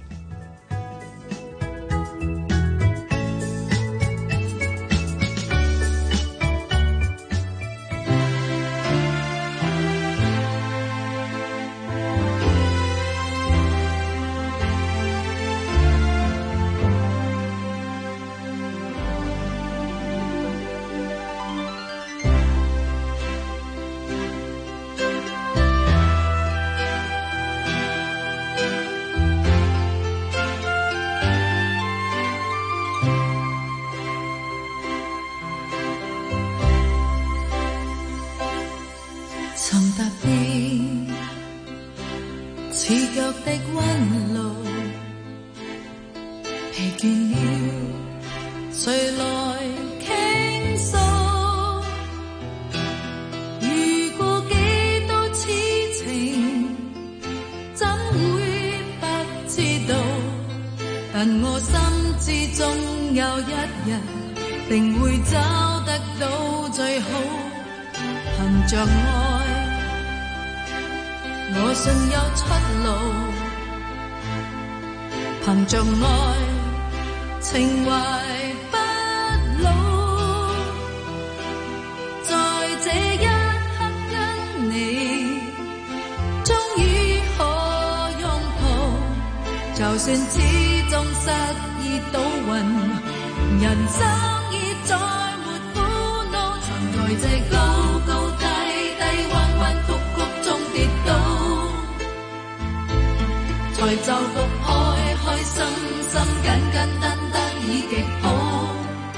Speaker 2: 憑着愛，情懷不老，在這一刻跟你終於可擁抱，就算始終失意倒運，人生已再沒苦惱，曾在這高高低低彎彎曲曲中跌倒，才就復開開心心簡簡單單已極好，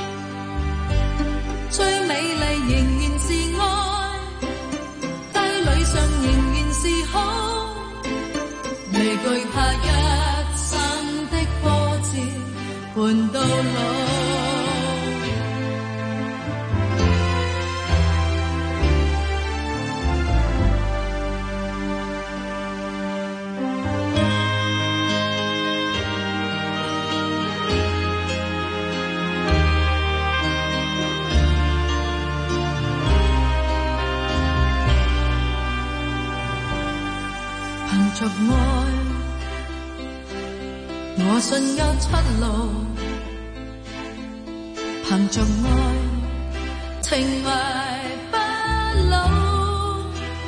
Speaker 2: 最美麗仍然是愛，低裡上仍然是好，未懼怕一生的波折伴到老。着愛，我信有出路。憑着愛，情懷不老。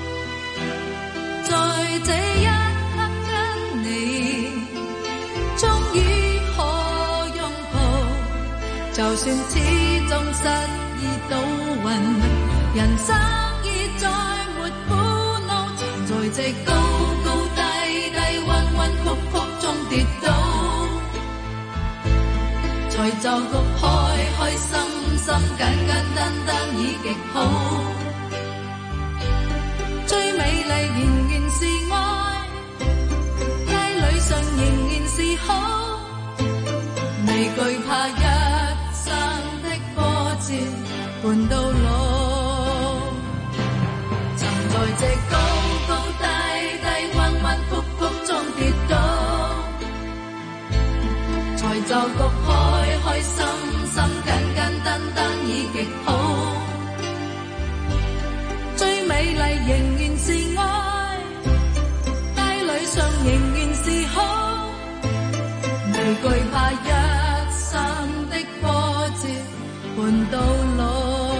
Speaker 2: 在這一刻跟你，終於可擁抱。就算始終失意倒運，人生已再沒苦惱。藏在這高高低低彎彎就局開開心心簡簡單單已極好，最美麗仍然是愛，街裏上仍然是好，未懼怕一生的波折伴到老，曾在這高高低低彎彎曲曲中跌倒，才就局開開心心簡簡單單已極好，最美麗仍然是愛，街裏上仍然是好，未懼怕一生的波折伴到老，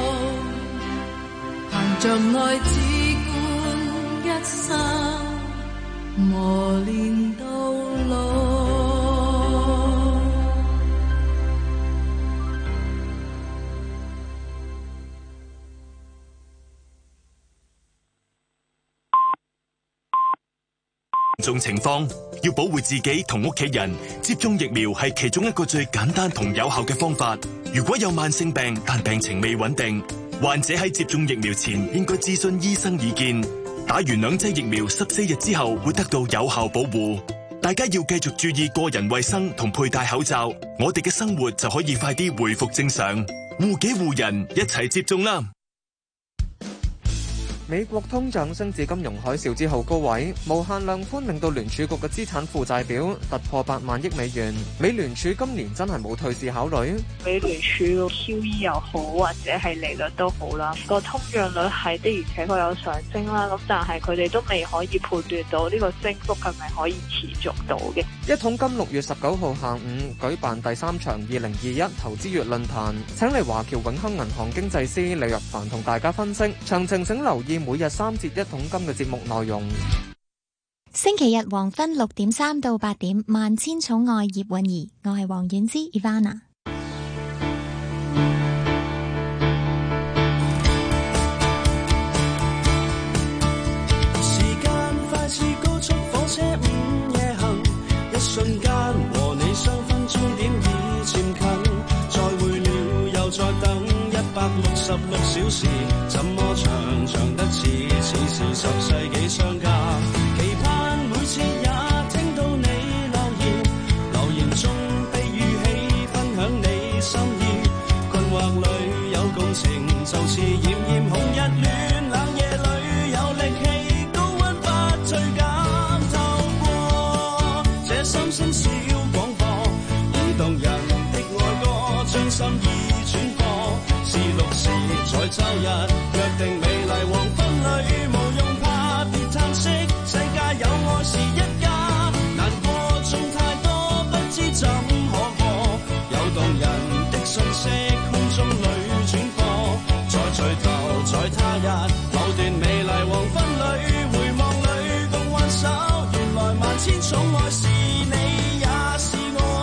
Speaker 2: 憑着愛只管一生磨練到老。
Speaker 4: 種情況要保護自己同屋企人，接種疫苗係其中一個最簡單同有效嘅方法。如果有慢性病但病情未穩定，患者喺接種疫苗前應該諮詢醫生意見。打完2劑疫苗14日之後會得到有效保護。大家要繼續注意個人衛生同佩戴口罩，我哋嘅生活就可以快啲回復正常。護己護人，一齊接種啦！
Speaker 5: 美國通脹升至金融海嘯之後高位，無限量寬令到聯儲局嘅資產負債表突破8萬億美元。美聯儲今年真係冇退市考慮。
Speaker 6: 美聯儲 QE 又好，或者係利率都好啦，個通脹率係的而且確有上升啦。咁但係佢哋都未可以判斷到呢個升幅係咪可以持續到嘅。
Speaker 5: 一桶金6月19號下午舉辦第3場2021投資月論壇，請嚟華僑永亨銀行經濟師李若凡同大家分析。詳情請留意每日3節一桶金嘅節目內容。
Speaker 7: 星期日黃昏6點3到8點，萬千寵愛葉韻儀，我係黃婉之 Ivana。
Speaker 8: 時間快似高速火車午夜行，一瞬間和你相分終點已漸近，再會了又再等166小時，怎麼長得似是10世紀相隔，期盼每次也聽到你留言中悲與喜，分享你心意，困惑裏有共情，就似炎炎紅日暖冷夜裏有力氣，高溫不退減，透過這心聲小廣播，動人的愛歌將心意轉播，是6時在周日約定美麗黃昏裏，無用怕別嘆息，世界有愛是一家，難過總太多不知怎可過，有動人的訊息空中裏轉播，再聚頭在他日某段美麗黃昏裏，回望裏共挽手，原來萬千寵愛是你也是我。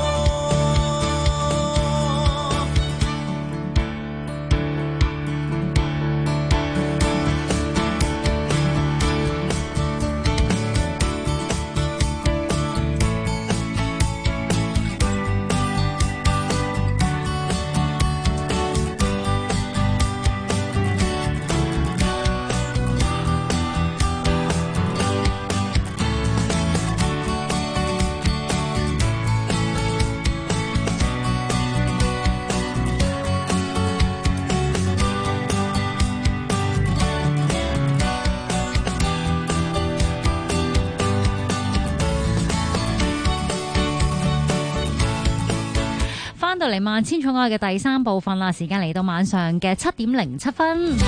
Speaker 12: 到嚟萬千寵愛嘅第3部分啦，時間嚟到晚上嘅7點07分。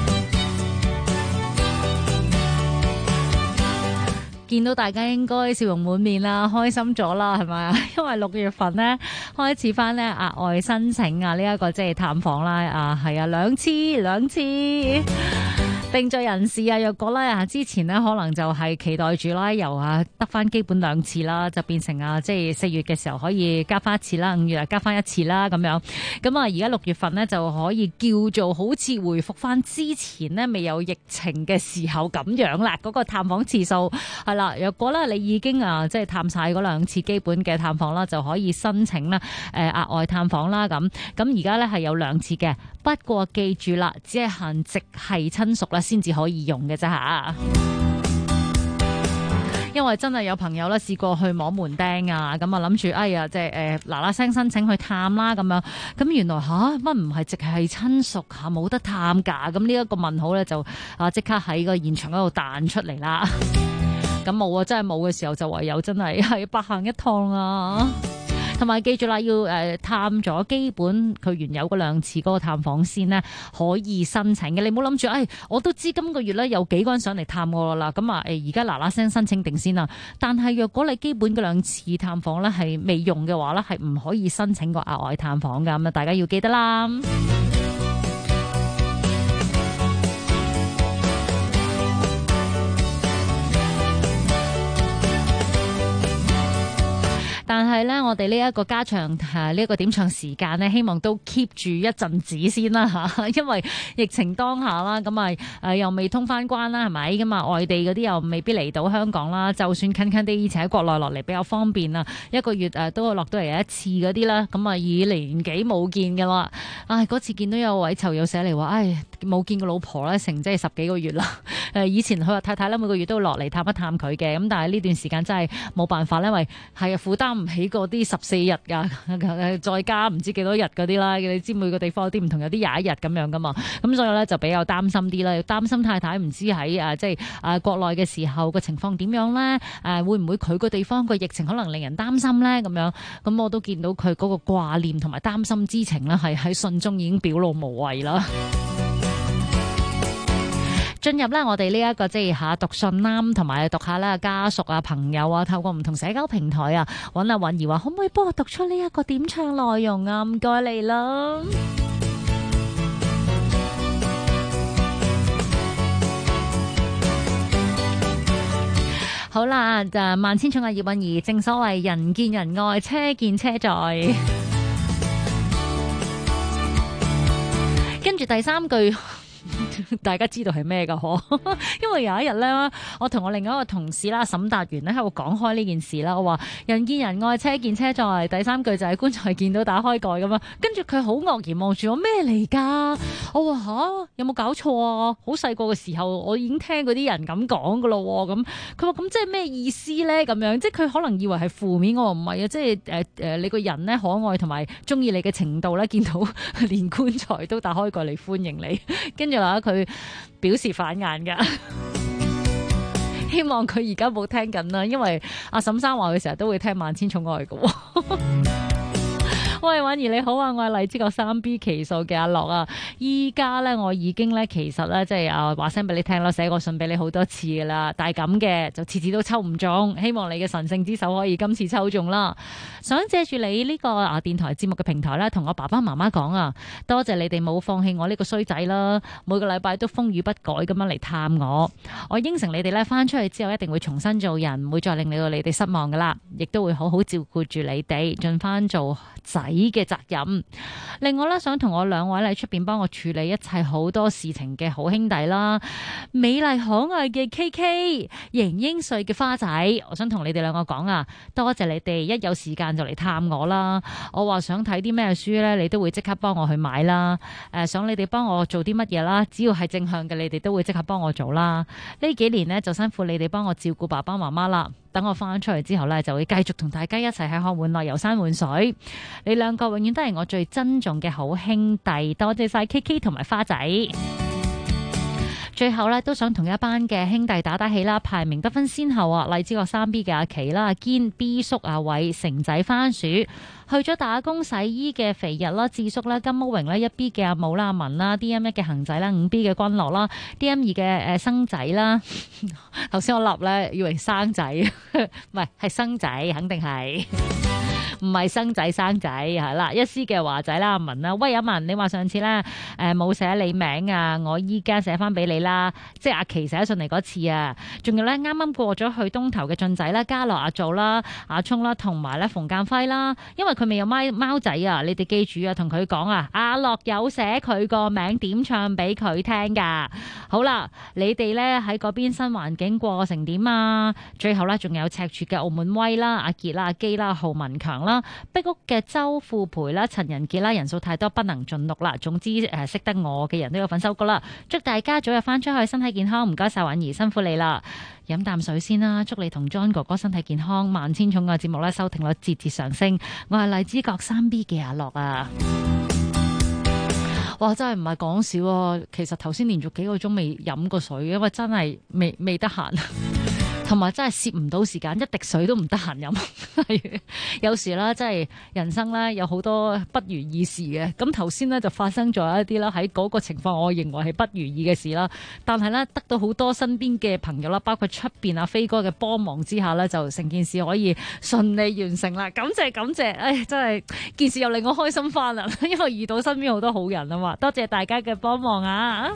Speaker 12: 見到大家應該笑容滿面啦，開心咗啦，係咪啊？因為6月份呢開始翻呢額外申請啊，呢一個即係探訪啦，啊係啊，兩次。 定罪人士啊，若果咧之前呢，可能就係期待住啦，由得翻基本2次啦，就變成即係4月嘅時候可以加翻1次啦，5月加翻1次啦咁樣。咁而家6月份呢，就可以叫做好似回復翻之前呢未有疫情嘅時候咁樣啦。嗰個探訪次數係啦，若果咧你已經即係探晒嗰2次基本嘅探訪啦，就可以申請啦額外探訪啦咁。咁而家咧係有2次嘅，不過記住啦，只係限直系親屬啦先至可以用嘅啫嚇。因為真係有朋友咧試過去摸門釘啊，咁諗住即係嗱嗱聲申請去探啦咁樣，咁原來乜唔係直係親屬冇得探㗎？咁呢一個問號咧就即刻喺個現場嗰度彈出嚟啦。咁冇啊，真係冇嘅時候就唯有真係白行一趟啊！同埋記住啦，要探咗基本佢原有嗰2次嗰個探訪先呢，可以申請嘅。你唔好諗住，我都知今個月咧有幾個人上嚟探我啦，咁而家嗱嗱聲申請定先啦。但係若果你基本嗰2次探訪咧係未用嘅話咧，係唔可以申請個額外探訪㗎。咁大家要記得啦。但係咧，我哋呢一個加長呢一個點唱時間呢，希望都 keep 住一陣子先啦嚇，因為疫情當下啦，咁又未通翻關啦，係咪？咁外地嗰啲又未必嚟到香港啦。就算近近啲，以前喺國內落嚟比較方便啊，一個月都會落到嚟1次嗰啲啦。咁2年幾冇見㗎啦。嗰次見到有位囚友寫嚟話，冇見過老婆咧，成即係10幾個月啦。以前佢話太太咧每個月都落嚟探一探佢嘅，咁但係呢段時間真係冇辦法，因為係負擔唔起嗰啲14日㗎，再加唔知幾多日嗰啲啦。你知每個地方有啲唔同，有啲21日咁樣噶嘛。咁所以咧就比較擔心啲啦，擔心太太唔知喺即係國內嘅時候個情況點樣咧？會唔會佢個地方個疫情可能令人擔心咧？咁樣咁我都見到佢嗰個掛念同埋擔心之情咧，係喺信中已經表露無遺啦。進入咧我哋呢一個即係讀信啦，同埋讀下咧家屬啊、朋友啊，透過唔同社交平台啊，揾阿韻兒話可唔可以幫我讀出呢一個點唱內容啊？唔該你啦。好啦，萬千寵愛葉韻兒，正所謂人見人愛，車見車載。跟住第3句。大家知道係咩㗎嗬？因為有一日咧，我同我另外一個同事啦，沈達元咧喺度講開呢件事啦。我話人見人愛，車見車載。第3句就係棺材見到打開蓋咁樣。跟住佢好愕然望住我，咩嚟㗎？我話有冇搞錯啊？好細個嘅時候，我已經聽嗰啲人咁講㗎咯。咁佢話咁即係咩意思咧？咁樣即係佢可能以為係負面。我話唔係啊，即係你個人咧可愛同埋中意你嘅程度咧，見到連棺材都打開蓋嚟歡迎你。跟住佢表示反眼㗎，希望佢而家冇聽緊啦，因為阿沈生話佢成日都會聽萬千寵愛㗎。喂，韻兒你好啊，我係荔枝角3B 期數嘅阿樂啊。依家咧我已經咧其實咧即係話聲俾你聽啦，寫過信俾你好多次噶啦，但係咁嘅就次次都抽唔中，希望你嘅神聖之手可以今次抽中啦。想借住你呢個電台節目嘅平台咧，同我爸爸媽媽講啊，多謝你哋冇放棄我呢個衰仔啦，每個禮拜都風雨不改咁樣嚟探我。我應承你哋咧翻出去之後一定會重新做人，唔會再令你哋失望噶啦，亦都會好好照顧住你哋，盡翻做仔嘅責任。另外咧，想同我2位喺出邊幫我處理一切好多事情嘅好兄弟啦，美麗可愛嘅 KK， 型英帥嘅花仔，我想同你哋2個講啊，多謝你哋一有時間就嚟探我啦。我話想睇啲咩書咧，你都會即刻幫我去買啦。想你哋幫我做啲乜嘢啦，只要係正向嘅，你哋都會即刻幫我做啦。呢幾年呢，就辛苦你哋幫我照顧爸爸媽媽啦。等我翻出嚟之後呢，就會繼續同大家一齊喺學玩樂遊山玩水。你2個永遠都係我最珍重嘅好兄弟，多謝晒 KK 同埋花仔。最後咧，都想同一班嘅兄弟打打氣啦，排名得分先後啊！荔枝角3B 嘅阿琪啦、阿堅、B 叔、阿偉、成仔、番薯，去咗打工洗衣嘅肥日啦、智叔啦、金毛榮啦、1B 嘅阿武啦、阿文啦、DM1 嘅恒仔啦、5B 嘅君樂啦、DM2 嘅生仔啦。頭先我立咧以為生仔，唔係，係生仔，肯定係。 唔係生仔係啦。一師嘅華仔啦，阿文啦，喂阿文，你話上次咧冇寫你名啊，我依家寫翻俾你啦，即係阿琪寫信嚟嗰次啊，仲有咧啱啱過咗去東頭嘅俊仔啦、嘉樂、阿祖啦、阿聰啦，同埋咧馮鑑輝啦，因為佢未有貓仔啊，你哋記住啊，同佢講啊，阿樂有寫佢個名點唱俾佢聽噶。好啦，你哋咧喺嗰邊新環境過成點啊？最後咧仲有赤柱嘅澳門威啦、阿傑啦、阿基啦、浩文強啦、壁屋嘅周富培啦、陳仁傑啦，人數太多不能盡錄啦。總之識得我嘅人都有份收歌啦。祝大家早日翻出去，身體健康，唔該晒允兒，辛苦你啦。飲啖水先啦，祝你同 John 哥哥身體健康，萬千寵愛節目咧收聽率節節上升。我係荔枝角 3B 嘅阿樂啊！哇，真係唔係講笑啊！其實頭先連續幾個鐘未飲過水，因為真係未得閒。同埋真係攝唔到時間，一滴水都唔得閒飲。有時啦，真係人生咧有好多不如意事嘅。咁頭先咧就發生咗一啲啦，喺嗰個情況，我認為係不如意嘅事啦。但係咧得到好多身邊嘅朋友啦，包括出邊阿飛哥嘅幫忙之下咧，就成件事可以順利完成啦。感謝！唉，真係件事又令我開心翻啦，因為遇到身邊好多好人啊嘛。多謝大家嘅幫忙啊！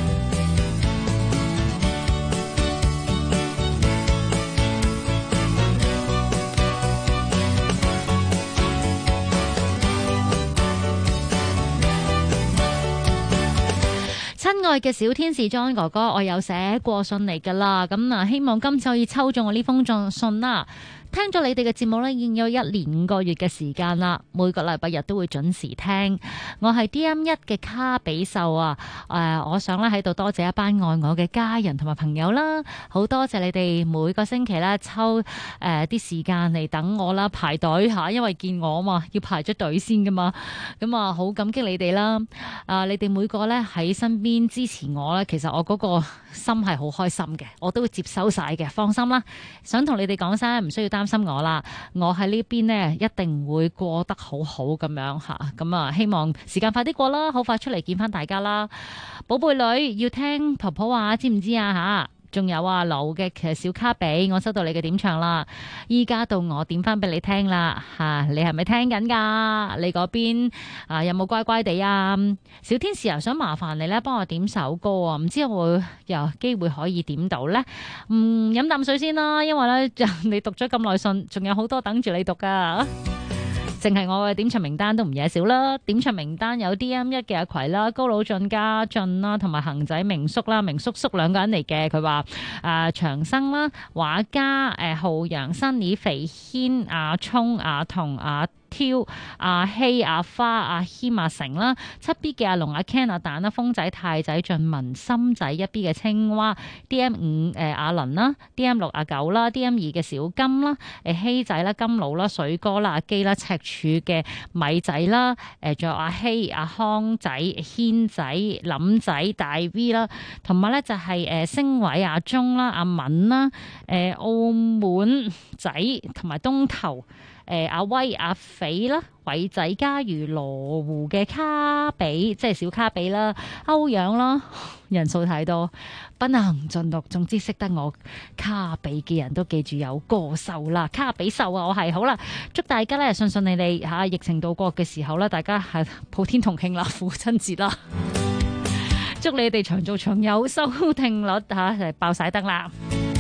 Speaker 12: 親愛嘅小天使 John 哥哥，我有寫過信嚟㗎啦，咁啊希望今次可以抽中我呢封信啦。聽咗你哋嘅節目呢，已經有1年5個月嘅時間啦。每個禮拜日都會準時聽。我係 DM1 嘅卡比秀啊！我想咧喺度多謝一班愛我嘅家人同埋朋友啦，好多謝你哋每個星期咧抽啲時間嚟等我啦，排隊嚇，因為見我嘛要排咗隊先噶嘛。咁啊，好感激你哋啦！你哋每個咧喺身邊支持我咧，其實我嗰個心係好開心嘅，我都會接收晒嘅，放心啦。想同你哋講聲，唔需要擔心我啦，我喺呢邊呢，一定會過得好好咁樣吓，咁啊希望時間快啲過啦，好快出嚟見翻大家啦，寶貝女要聽婆婆話，知唔知啊吓？仲有啊，劉嘅其實小卡比，我收到你嘅點唱啦，依家到我點翻俾你聽啦吓，你係咪聽緊噶？你嗰邊有冇乖乖地啊？小天使又想麻煩你咧，幫我點首歌啊，唔知有冇有機會可以點到咧？飲啖水先啦，因為咧你讀咗咁耐信，仲有好多等住你讀噶。淨係我嘅點唱名單都唔嘢少啦，點唱名單有 DM1 嘅阿葵啦、高佬俊、家俊啦，同埋恒仔明叔啦、明叔叔兩個人嚟嘅。佢話長生啦、畫家、浩陽、新李、肥軒、阿聰、阿彤、阿挑、阿希、阿花、阿謙、阿成啦，7B 嘅阿龍、阿 Ken、阿蛋啦、風仔、太仔、俊文、心仔、1B 嘅青蛙、DM5 阿倫啦、DM6 阿九啦、DM2 嘅小金啦、希仔啦、金佬啦、水哥啦、阿基啦、赤柱嘅米仔啦，仲有阿希、阿康仔、軒仔、林仔、大 V 啦，同埋咧就係星偉、阿鐘啦、阿敏啦、澳門仔同埋東頭。阿威、阿肥啦、偉仔、家如、羅湖嘅卡比，即係小卡比啦、歐陽啦，人數太多，不能盡錄。總之識得我卡比嘅人都記住有歌手啦，卡比秀啊，我係好啦。祝大家咧順順利利嚇，疫情度過嘅時候咧，大家係普天同慶啦，父親節啦。祝你哋長做長有，收聽率嚇爆晒燈啦！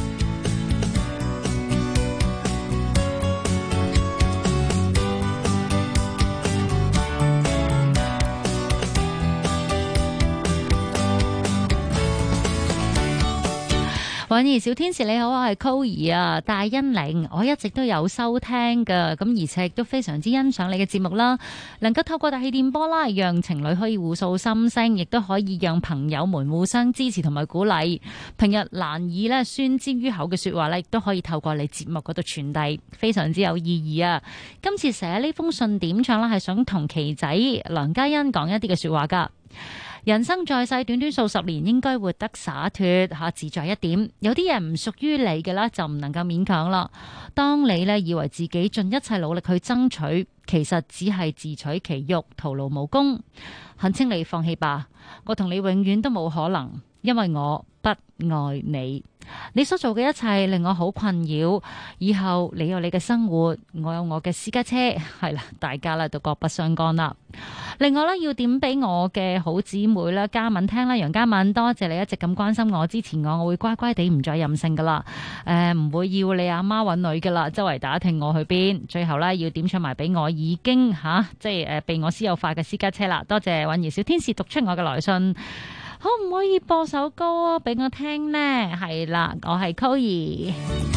Speaker 12: 婉兒小天使你好，我係 Coir 啊，戴欣玲，我一直都有收聽㗎，咁而且亦都非常之欣賞你嘅節目啦，能夠透過大氣電波啦，讓情侶可以互訴心聲，亦都可以讓朋友們互相支持同埋鼓勵，平日難以咧宣之於口嘅說話咧，亦都可以透過你節目嗰度傳遞，非常之有意義啊！今次寫呢封信點唱啦，係想同琪仔梁嘉欣講一啲嘅說話噶。人生在世，短短數十年，應該活得灑脫吓，自在一點。有啲嘢唔屬於你嘅啦，就唔能夠勉強啦。當你咧以為自己盡一切努力去爭取，其實只係自取其辱，徒勞無功。懇請你放棄吧，我同你永遠都冇可能。 因為我不愛你。你所做嘅一切令我好困擾，以後你有你嘅生活，我有我嘅私家車，係啦，大家咧都各不相干啦。另外咧，要點俾我嘅好姊妹啦，嘉敏聽啦，楊嘉敏，多謝你一直咁關心我、支持我，我會乖乖地唔再任性噶啦，唔會要你阿媽揾女噶啦，周圍打聽我去邊。最後咧，要點唱埋俾我已經即係被我私有化嘅私家車啦。多謝韻兒小天使讀出我嘅來信。可唔可以播首歌啊俾我聽呢？係啦，我係 Coy。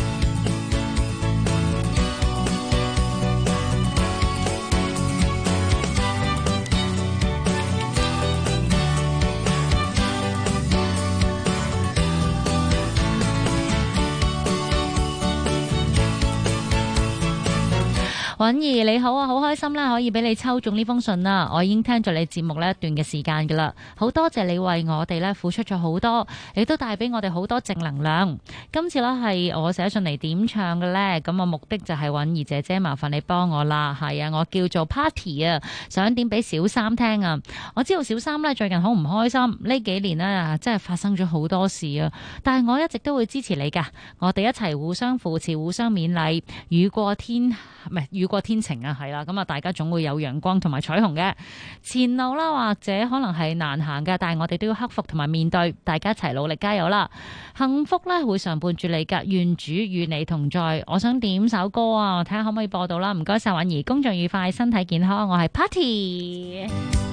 Speaker 12: 韻兒你好啊，好開心啦，可以俾你抽中呢封信啦。我已經聽咗你節目呢一段嘅時間噶啦，好多謝你為我哋呢付出咗好多，亦都帶俾我哋好多正能量。今次呢係我寫信嚟點唱嘅呢，咁我目的就係韻兒姐姐，麻煩你幫我啦。係啊，我叫做 Party 啊，想點俾小三聽啊。我知道小三呢最近好唔開心，呢幾年呢真係發生咗好多事啊，但係我一直都會支持你噶，我哋一齊互相扶持，互相勉勵，雨過天晴啊，係啦，咁啊，大家總會有陽光同埋彩虹嘅前路啦，或者可能係難行嘅，但係我哋都要克服同埋面對，大家一齊努力加油啦！幸福咧會常伴住你噶，願主與你同在。我想點首歌啊，睇下可唔可以播到啦？唔該晒，韻兒，工作愉快，身體健康，我係 Party。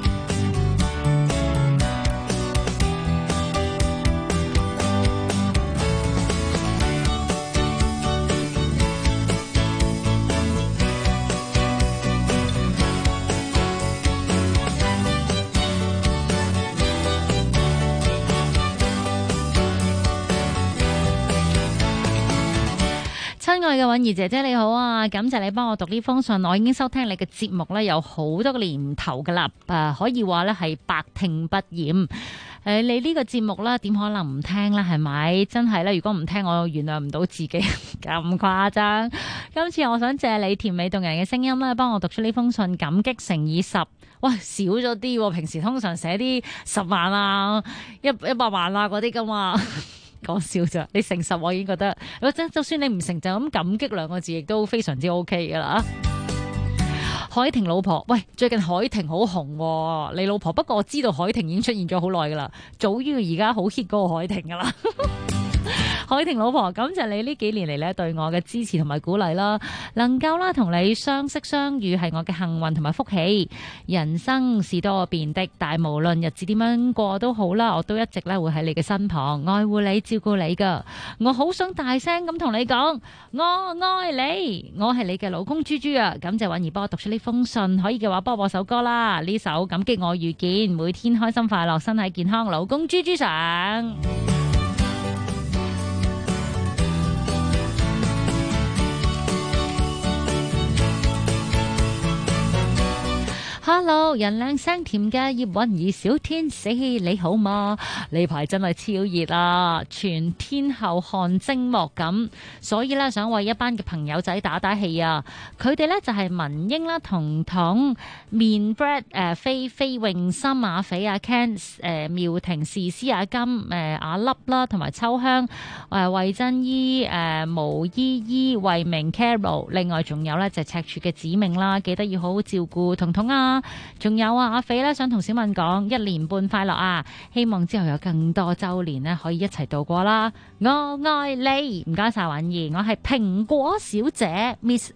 Speaker 12: 親愛嘅韻兒姐姐你好啊，感謝你幫我讀呢封信，我已經收聽你嘅節目咧有好多個年頭噶啦，可以話咧係百聽不厭。你呢個節目咧點可能唔聽咧？係咪真係咧？如果唔聽，我原諒唔到自己咁誇張。今次我想借你甜美動人嘅聲音咧，幫我讀出呢封信，感激誠意10。哇，少咗啲喎，平時通常寫啲10萬啊、100萬啊嗰啲噶嘛。講笑咋？你誠實我已經覺得，就算你唔成就咁感激2個字，亦都非常之 OK 噶啦。海婷老婆，喂，最近海婷好紅喎，你老婆？不過我知道海婷已經出現咗好耐噶啦，早於而家好 hit 嗰個海婷噶啦。海婷老婆，感謝你呢幾年嚟咧對我嘅支持同埋鼓勵啦，能夠啦同你相識相遇係我嘅幸運同埋福氣。人生是多變的，但無論日子點樣過都好啦，我都一直咧會喺你嘅身旁，愛護你，照顧你噶。我好想大聲咁同你講，我愛你，我係你嘅老公豬豬啊！感謝韻兒幫我讀出呢封信，可以嘅話幫我播首歌啦，呢首感激我遇見，每天開心快樂，身體健康，老公豬豬上。Hello， 人靚聲甜嘅葉韻兒小天使你好嗎？呢排真係超熱啊，全天候汗蒸幕咁，所以咧想為一班嘅朋友仔打打氣啊！佢哋咧就係文英啦、彤彤、面 Brad、菲菲、泳心、馬匪、阿 Ken、妙婷、士師、阿金、阿粒啦，同埋秋香、惠珍姨、毛姨姨、慧明、Carol， 另外仲有咧就赤柱嘅子明啦，記得要好好照顧彤彤啊！仲有啊，阿肥咧想同小敏講1年半快樂啊！希望之後有更多周年咧可以一齊度過啦！我愛你，唔該晒韻兒，我係蘋果小姐 Miss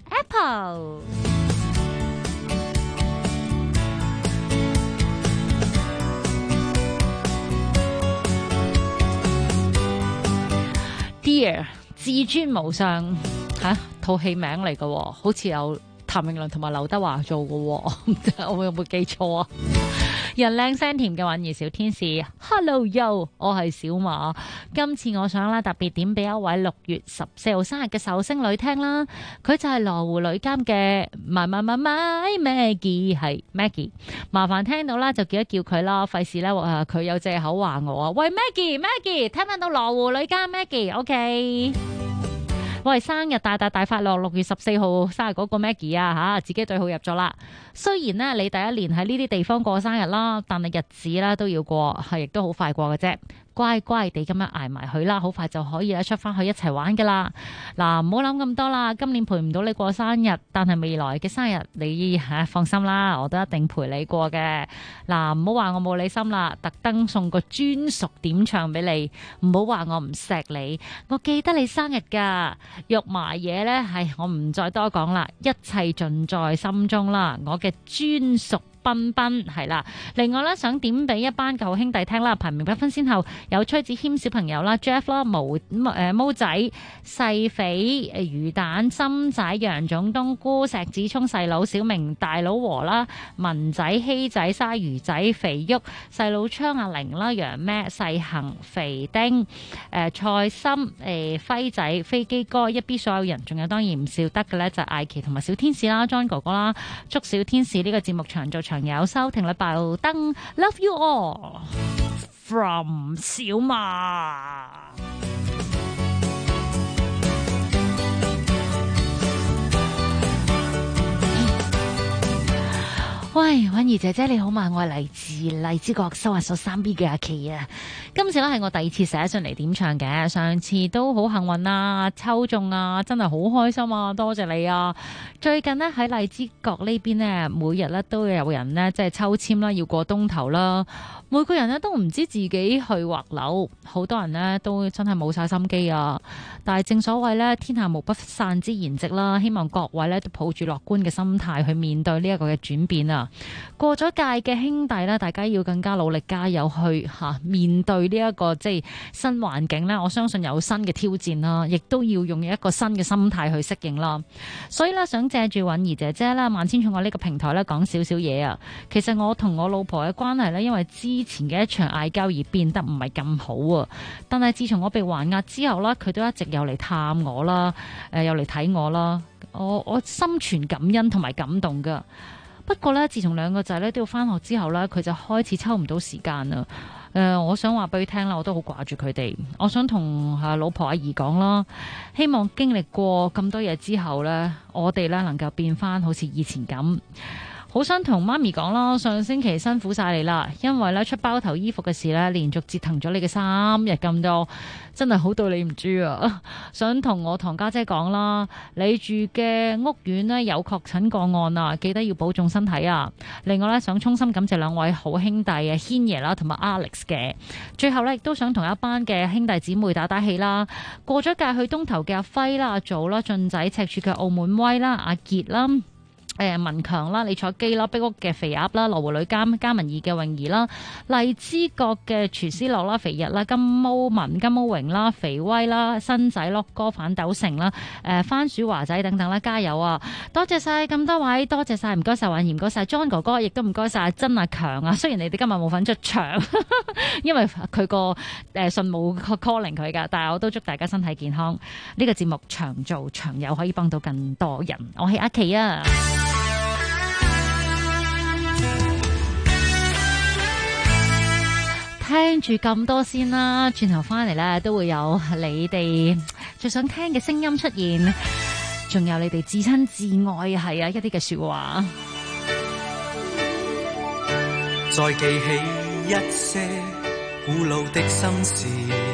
Speaker 12: Apple。Dear 至尊無上套戲名嚟嘅，好似有譚詠麟同埋劉德華做嘅，我有冇記錯啊？人靚聲甜嘅韻兒小天使 ，Hello Yo， 我係小馬。今次我想啦特別點俾一位6月14號生日嘅壽星女聽啦，佢就係羅湖女監嘅My Maggie， 係 Maggie。麻煩聽到啦就叫一叫佢啦，費事咧佢有借口話我啊。喂 Maggie， 聽唔聽到羅湖女監 Maggie？OK。喂，生日大快樂！6月14號生日嗰個 Maggie 啊自己對號入咗啦。雖然呢，你第一年喺呢啲地方過生日啦，但係日子啦都要過，係亦都好快過嘅啫。 乖乖地咁樣捱埋佢啦，好快就可以咧出翻去一齊玩噶啦。嗱，唔好諗咁多啦，今年陪唔到你過生日，但係未來嘅生日你放心啦，我都一定陪你過嘅。嗱，唔好話我冇你心啦，特登送個專屬點唱俾你，唔好話我唔錫你，我記得你生日噶。約埋嘢呢，我唔再多講啦，一切盡在心中啦，我嘅專屬彬彬係啦。另外咧，想點俾一班舊兄弟聽啦，排名不分先後，有崔子謙小朋友啦 Jeff 啦，毛仔細肥魚蛋心仔楊總冬菇石子聰細佬小明大佬和啦，文仔希仔鯊魚仔肥旭細佬昌阿玲啦，楊咩細行肥丁蔡心輝仔飛機哥一 B 所有人，仲有當然唔少得嘅咧，就係艾琪同埋小天使啦 John 哥哥啦，祝小天使呢個節目長做長有，收聽率爆燈 Love you all from 小馬。喂，允兒姐姐你好嘛？我係嚟自荔枝角收押所 3B 嘅阿琪啊。今次咧係我第二次寫信嚟點唱嘅，上次都好幸運啊，抽中啊，真係好開心啊，多謝你啊！最近呢，喺荔枝角呢邊呢，每日咧都有人呢，即係抽籤啦，要過冬頭啦。每個人呢都唔知自己去或留，好多人呢都真係冇晒心機啊！但係正所謂呢，天下無不散之筵席啦，希望各位呢都抱住樂觀嘅心態去面對呢一個嘅轉變啊！過咗界嘅兄弟呢，大家要更加努力加油去面對呢一個即係新環境呢，我相信有新嘅挑戰啦，亦都要用一個新嘅心態去適應啦。所以呢，想借住允兒姐姐啦，萬千寵愛呢個平台呢，講少少嘢啊。其實我同我老婆嘅關係呢，因為之前嘅一場嗌交而變得唔係咁好啊。但係自從我被還押之後呢，佢都一直有嚟探我啦，又嚟睇我啦。我心存感恩同埋感動噶。不過呢，自從兩個仔呢都要返學之後呢，佢就開始抽唔到時間啦。我想話俾佢聽啦，我都好掛住佢哋。我想同老婆阿姨講啦，希望經歷過咁多嘢之後呢，我哋呢能夠變返好似以前咁。好想同媽咪講啦，上星期辛苦晒你啦，因為咧出包頭衣服嘅事咧，連續折騰咗你嘅3日咁多，真係好對你唔住啊！想同我堂家姐講啦，你住嘅屋苑呢有確診個案啊，記得要保重身體啊！另外咧，想衷心感謝兩位好兄弟啊，軒爺啦同埋 Alex 嘅。最後咧，亦都想同一班嘅兄弟姊妹打打氣啦。過咗界去東頭嘅阿輝啦、阿祖啦、俊仔、赤柱嘅澳門威啦、阿傑啦。文強啦、李彩基啦、壁屋嘅肥鴨啦、羅湖女監、加文義嘅泳兒啦、荔枝角嘅廚師樂啦、肥日啦、金毛文、金毛榮啦、肥威啦、新仔碌哥、反斗城啦、番薯華仔等等啦，加油啊！多謝晒咁多位，多謝晒，唔該晒允兒，唔該晒 John 哥哥，亦都唔該晒曾阿強啊！雖然你哋今日冇份出場，因為佢個信冇 calling 佢噶，但係我都祝大家身體健康。呢個節目長做長有，可以幫到更多人。我係阿琪啊！聽住咁多先啦，轉頭翻嚟咧都會有你哋最想聽嘅聲音出現，仲有你哋至親至愛係啊一啲嘅說話。
Speaker 8: 再記起一些古老的心事，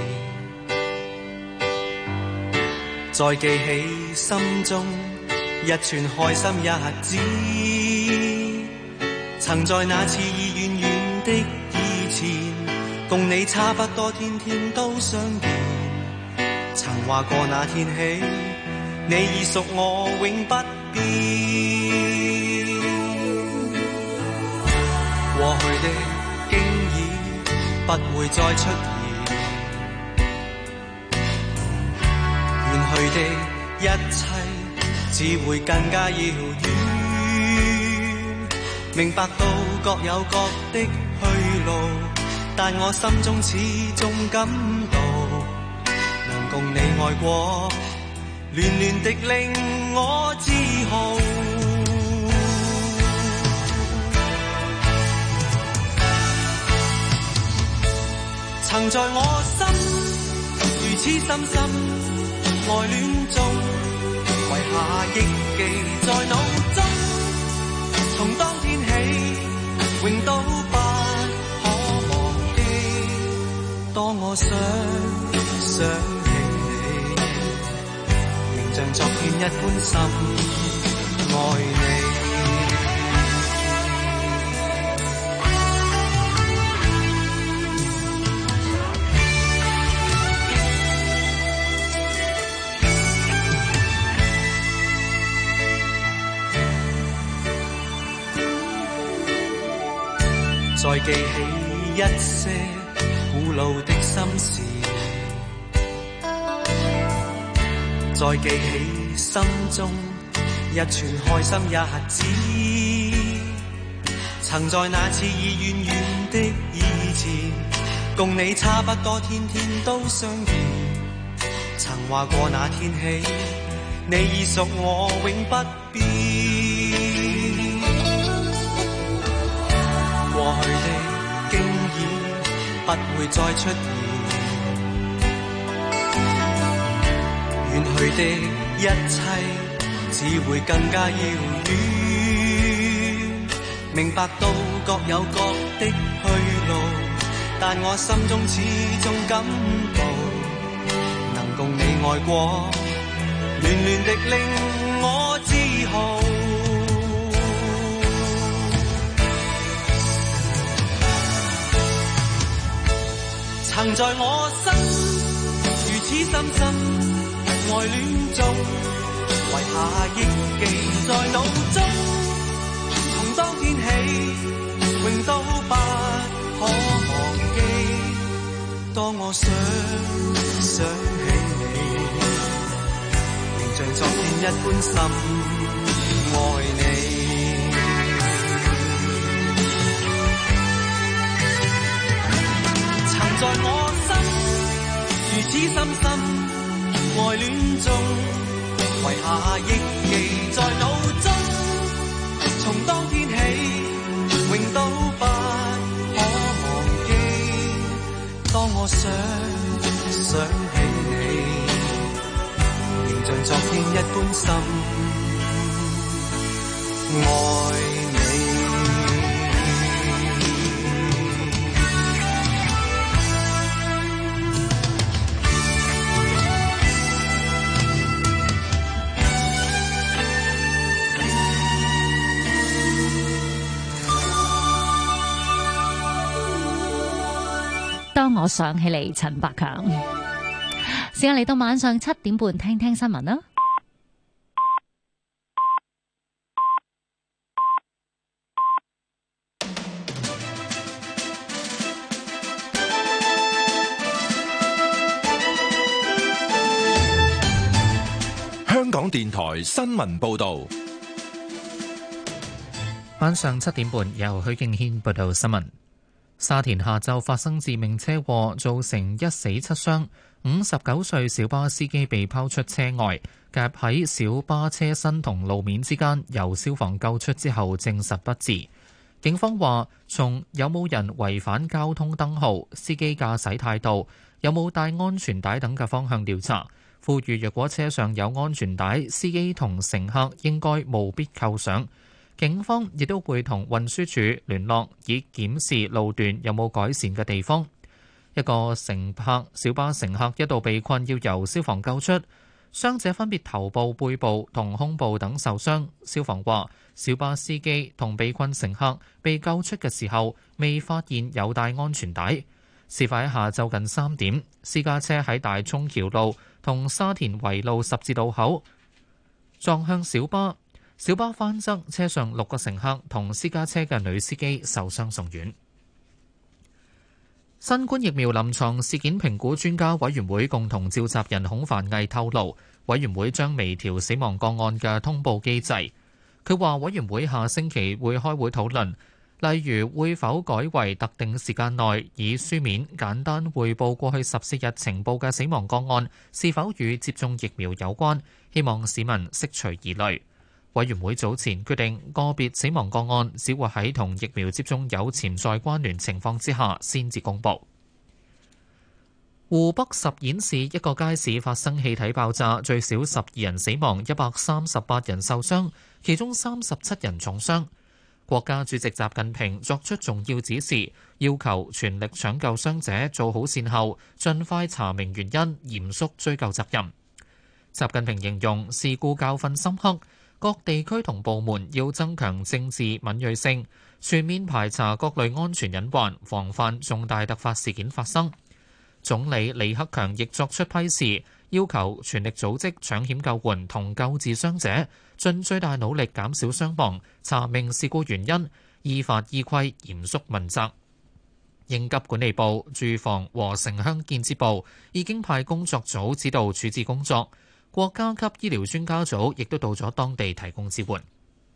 Speaker 8: 再記起心中一串開心日子，曾在那次已遠遠的以前，共你差不多天天都相見，曾話過那天起，你已屬我永不變。過去的經已不會再出現，遠去的一切只會更加遙遠。明白到各有各的去路，但我心中始終感到，能共你愛過，暖暖的令我自豪。曾在我心如此深深愛戀中，遺下憶記在腦中，從當天起永都不可忘記。當我想起你，仍像昨天一般深愛你。再記起一些古老的心事，再記起心中一串開心日子，曾在那次已遠遠的以前，共你差不多天天都相見，曾話過那天起，你已屬我永不變。過去的經已不會再出現，遠去的一切只會更加遙遠。明白到各有各的去路，但我心中始終感到，能共你愛過，暖暖的令我自豪。曾在我心如此深深愛戀中，遺下憶記在腦中，從當天起永都不可忘記。當我想起你，仍像昨天一般深愛你。在我心如此深深愛戀中，遺下憶記在腦中，從當天起永都不可忘記。當我想起你，仍像昨天一般深愛你。
Speaker 12: 當我想起你，陳百強。時間嚟到晚上7點半，聽聽新聞啦。
Speaker 9: 香港電台新聞報導，
Speaker 10: 晚上7點半由許敬軒報道新聞。沙田下晝發生致命車禍，造成1死7傷。59歲小巴司機被拋出車外，夾喺小巴車身同路面之間，由消防救出之後證實不治。警方話，從有冇人違反交通燈號、司機駕駛態度、有冇帶安全帶等嘅方向調查，呼籲若果車上有安全帶，司機同乘客應該務必扣上。警方亦都會同運輸署聯絡，以檢視路段有冇改善嘅地方。一個小巴乘客一度被困，要由消防救出，傷者分別頭部、背部同胸部等受傷。消防話，小巴司機同被困乘客被救出嘅時候，未發現有帶安全帶。事發喺下晝近3點，私家車喺大涌橋路同沙田圍路十字路口撞向小巴。小巴翻側，車上6個乘客同私家車嘅女司機受傷送院。新冠疫苗臨床事件評估專家委員會共同召集人孔繁毅透露，委員會將微調死亡個案嘅通報機制。佢話委員會下星期會開會討論，例如會否改為特定時間內以書面簡單匯報過去14日呈報嘅死亡個案是否與接種疫苗有關，希望市民釋除疑慮。委員會早前決定，個別死亡個案只會喺同疫苗接種有潛在關聯情況之下先至公佈。湖北十堰市一個街市發生氣體爆炸，最少12人死亡，138人受傷，其中37人重傷。 國家主席習近平作出重要指示，要求全力搶救傷者做好善後，盡快查明原因，嚴肅追究責任。習近平形容事故教訓深刻，各地區同部門要增強政治敏銳性，全面排查各類安全隱患，防範重大突發事件發生。總理李克強亦作出批示，要求全力組織搶險救援同救治傷者，盡最大努力減少傷亡，查明事故原因，依法依規嚴肅問責。應急管理部、住房和城鄉建設部已經派工作組指導處置工作，國家級醫療專家組亦都到咗當地提供支援。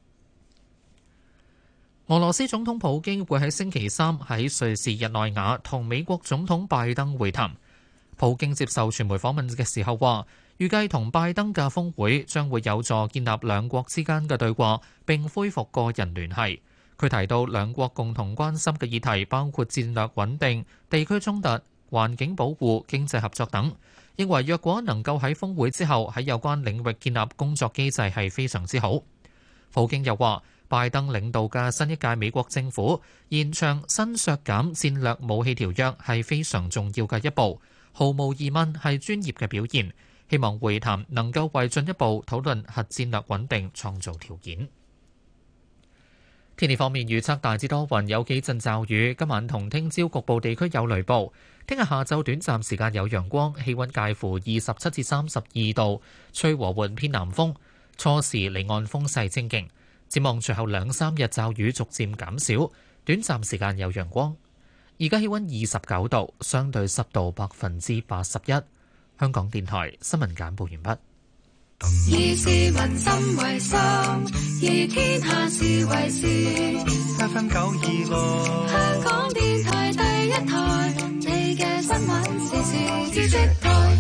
Speaker 10: 俄羅斯總統普京會喺星期三喺瑞士日內瓦同美國總統拜登會談。普京接受傳媒訪問嘅時候話，預計同拜登嘅峰會將會有助建立兩國之間嘅對話，並恢復個人聯繫。佢提到兩國共同關心嘅議題包括戰略穩定、地區衝突、環境保護、經濟合作等，認為若果能夠喺峰會之後喺有關領域建立工作機制係非常之好。普京又話，拜登領導嘅新一屆美國政府延長新削減戰略武器條約係非常重要嘅一步，毫無疑問係專業嘅表現。希望會談能夠為進一步討論核戰略穩定創造條件。天氣方面預測大致多雲，有幾陣驟雨。今晚同聽朝局部地區有雷暴。聽日下晝短暫時間有陽光，氣溫介乎27至32度，吹和緩偏南風。初時離岸風勢清勁。展望隨後2-3日驟雨逐漸減少，短暫時間有陽光。而家氣溫29度，相對濕度81%。香港電台新聞簡報完畢。
Speaker 2: 以市民心為心，以天下事為事。
Speaker 8: FM 926，
Speaker 2: 香港電台第一台，你嘅新聞時事知識台。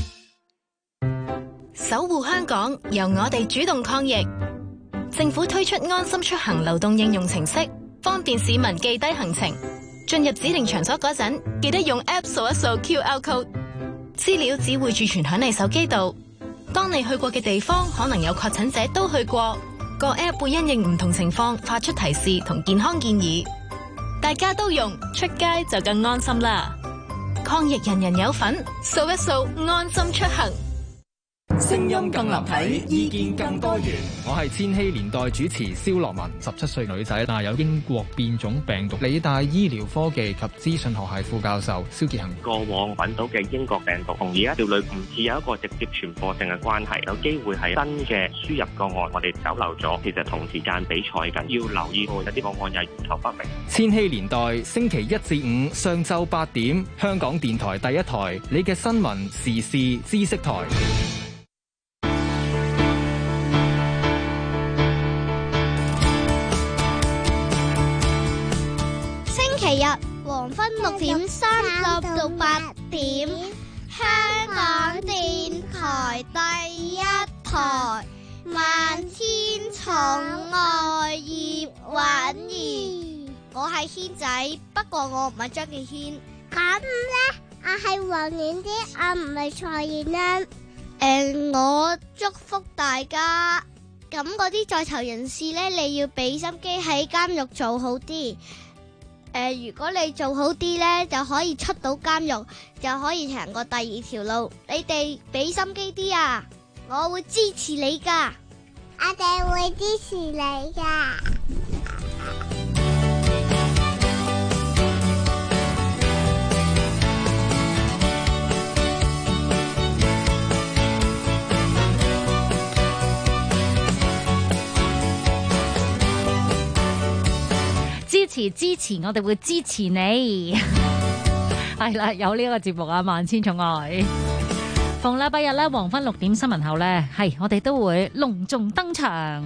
Speaker 30: 守護香港，由我哋主動抗疫。政府推出安心出行流動應用程式，方便市民記低行程。進入指定場所嗰陣，記得用 App 掃一掃 QR code。資料只會儲存響你手機度。當你去過嘅地方可能有確診者都去過，個 App 會因應唔同情況發出提示同健康建議。大家都用，出街就更安心啦！抗疫人人有份，掃一掃安心出行。
Speaker 13: 聲音更立體，意見更多元。我係千禧年代主持蕭樂文，17歲女仔，帶有英國變種病毒。理大醫療科技及資訊學系副教授蕭傑恒。
Speaker 14: 過往揾到嘅英國病毒同而家條類唔似有一個直接傳播性嘅關係，有機會係新嘅輸入個案，我哋走漏咗。其實同時間比賽緊，要留意到有啲個案又源頭不明。
Speaker 13: 千禧年代星期1至5上晝8點，香港電台第一台，你嘅新聞時事知識台。
Speaker 15: 星期日黃昏6點30到8點，香港電台第一台，萬千寵愛葉韻儀。我係軒仔，不過我唔係張敬軒。咁咧，我係黃婉之，我唔係蔡燕欣。我祝福大家。咁嗰啲在囚人士咧，你要俾心機喺監獄做好啲。如果你做好啲呢，就可以出到監獄，就可以行過第二條路。你哋俾心機啲啊！我會支持你噶，我哋會支持你噶。
Speaker 12: 支持，我哋會支持你。係啦，有呢個節目啊，萬千寵愛。逢禮拜日咧，黃昏6點新聞後咧，係我哋都會隆重登場，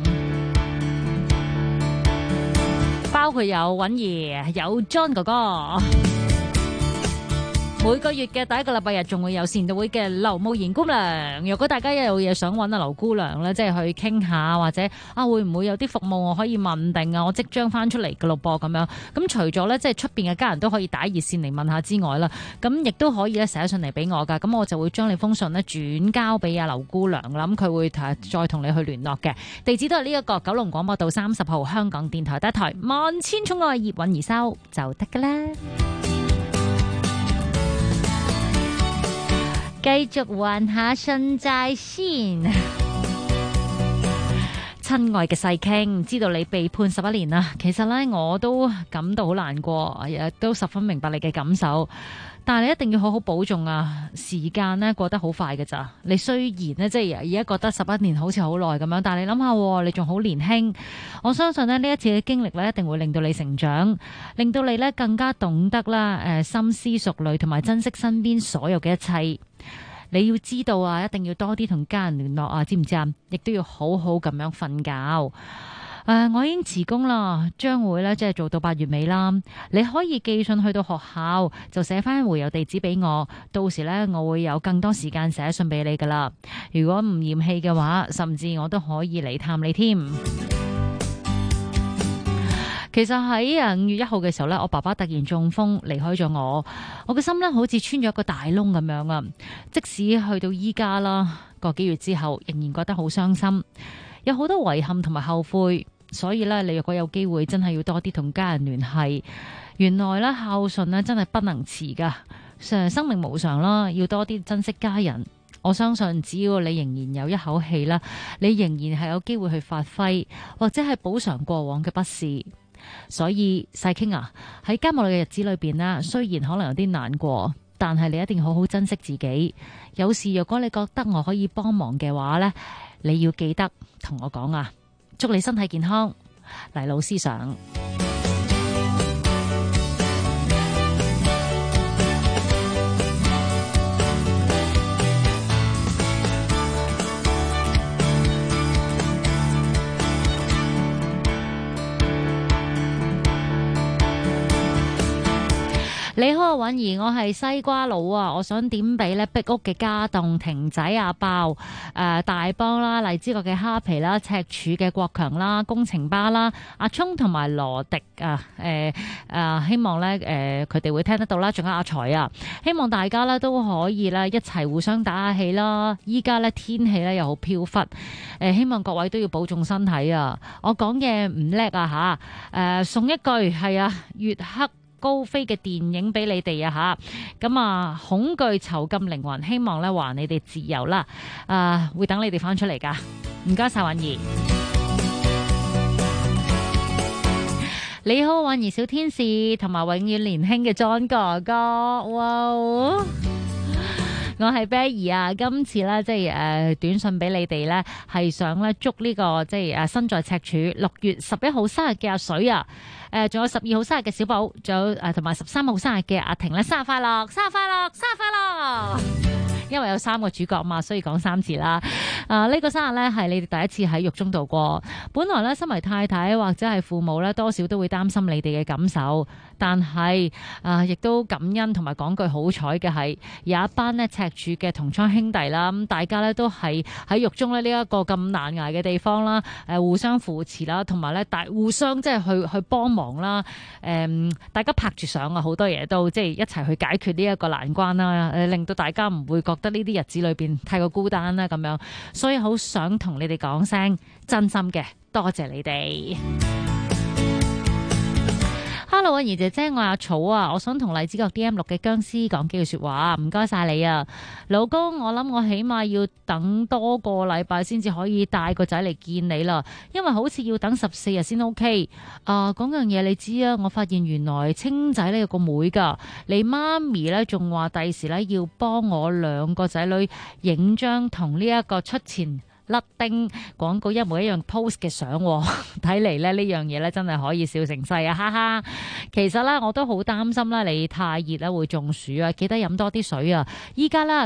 Speaker 12: 包括有允兒、有 John 哥哥。 每個月嘅第一個禮拜日仲會有善導會嘅劉慕賢姑娘。如果大家有嘢想揾阿劉姑娘咧，即係去傾下，或者會唔會有啲服務我可以問定啊？我即將翻出嚟嘅咯噃咁樣。咁除咗咧，即係出邊嘅家人都可以打熱線嚟問下之外啦，咁亦都可以咧寫信嚟俾我噶。咁我就會將你封信咧轉交俾阿劉姑娘啦。咁佢會再同你去聯絡嘅。地址都係呢一個九龍廣播道30號香港電台第一台萬千寵愛葉韻儀收就得噶啦。繼續還下信債先，親愛嘅細傾，知道你被判11年啦。其實呢，我都感到好難過，亦都十分明白你嘅感受。但係你一定要好好保重啊！時間呢過得好快嘅咋。你雖然呢，即係而家覺得11年好似好耐咁樣，但係你諗下，你仲好年輕。我相信呢一次嘅經歷呢，一定會令到你成長，令到你呢更加懂得啦，深思熟慮同埋珍惜身邊所有嘅一切。你要知道啊，一定要多啲同家人聯絡啊，知唔知啊？亦都要好好咁樣瞓覺。我已經辭工啦，將會咧即係做到8月尾啦。你可以寄信去到學校，就寫翻回郵地址俾我，到時咧我會有更多時間寫信俾你噶啦。如果唔嫌棄嘅話，甚至我都可以嚟探你添。其實喺5月1號嘅時候呢，我爸爸突然中風離開咗我嘅心呢好似穿咗一個大窿咁樣啊！即使去到依家啦，個幾月之後，仍然覺得好傷心，有好多遺憾同埋後悔。所以呢，你若果有機會，真係要多啲同家人聯繫。原來呢，孝順呢真係不能遲噶，生命無常啦，要多啲珍惜家人。我相信只要你仍然有一口氣啦，你仍然係有機會去發揮，或者係補償過往嘅不是。所以細傾啊，喺監獄嘅日子裏邊呢，雖然可能有啲難過，但係你一定好好珍惜自己。有時若果你覺得我可以幫忙嘅話呢，你要記得同我講啊！祝你身體健康，黎老師上。你好，婉兒，我係西瓜佬啊！我想點俾咧壁屋嘅家棟、亭仔阿爆、大邦啦、荔枝角嘅蝦皮啦、赤柱嘅國強啦、工程巴啦、阿聰同埋羅迪希望咧佢哋會聽得到啦，仲有阿財啊！希望大家咧都可以咧一齊互相打下氣啦！依家咧天氣咧又好飄忽，希望各位都要保重身體啊！我講嘢唔叻啊吓，送一句係啊，月黑高飛嘅電影俾你哋啊吓，咁啊恐懼囚禁靈魂，希望咧還你哋自由啦，會等你哋翻出嚟噶，唔該晒婉兒。你好，婉兒小天使同埋永遠年輕嘅 John 哥哥，哇！我係 Becky 啊，今次咧即係短信俾你哋咧，係想咧祝呢個即係身在赤柱6月11號生日嘅阿水啊，仲有12號生日嘅小寶，仲有同埋13號生日嘅阿婷咧，生日快樂，生日快樂，生日快樂！因為有3個主角嘛，所以講3次啦。呢個生日呢係你哋第一次喺獄中度過。本來呢，身為太太或者係父母呢，多少都會擔心你哋嘅感受。但係亦都感恩同埋講句好彩嘅係，有一班呢赤柱嘅同窗兄弟啦，咁大家呢都係喺獄中呢一個咁難捱嘅地方啦，互相扶持啦，同埋呢互相即係去幫忙啦。大家拍住上啊，好多嘢都即係一齊去解決呢一個難關啦，令到大家唔會覺得呢啲日子裏邊太過孤單啦咁樣。所以好想同你哋講聲真心嘅多謝你哋。Hello， 怡姐姐，我阿草啊，我想同荔枝角 DM6嘅僵屍講幾句說話，唔該晒你啊，老公。我諗我起碼要等多個禮拜先至可以帶個仔嚟見你啦，因為好似要等14日先 OK。講樣嘢你知啊，我發現原來青仔呢有個妹噶，你媽咪呢仲話第時呢要幫我2個仔女影張同呢一個出前甩丁廣告一模一樣 post 嘅相，睇嚟咧呢樣嘢咧真係可以笑成世啊！哈哈，其實咧我都好擔心啦，你太熱啦會中暑啊，記得飲多啲水啊！依家咧6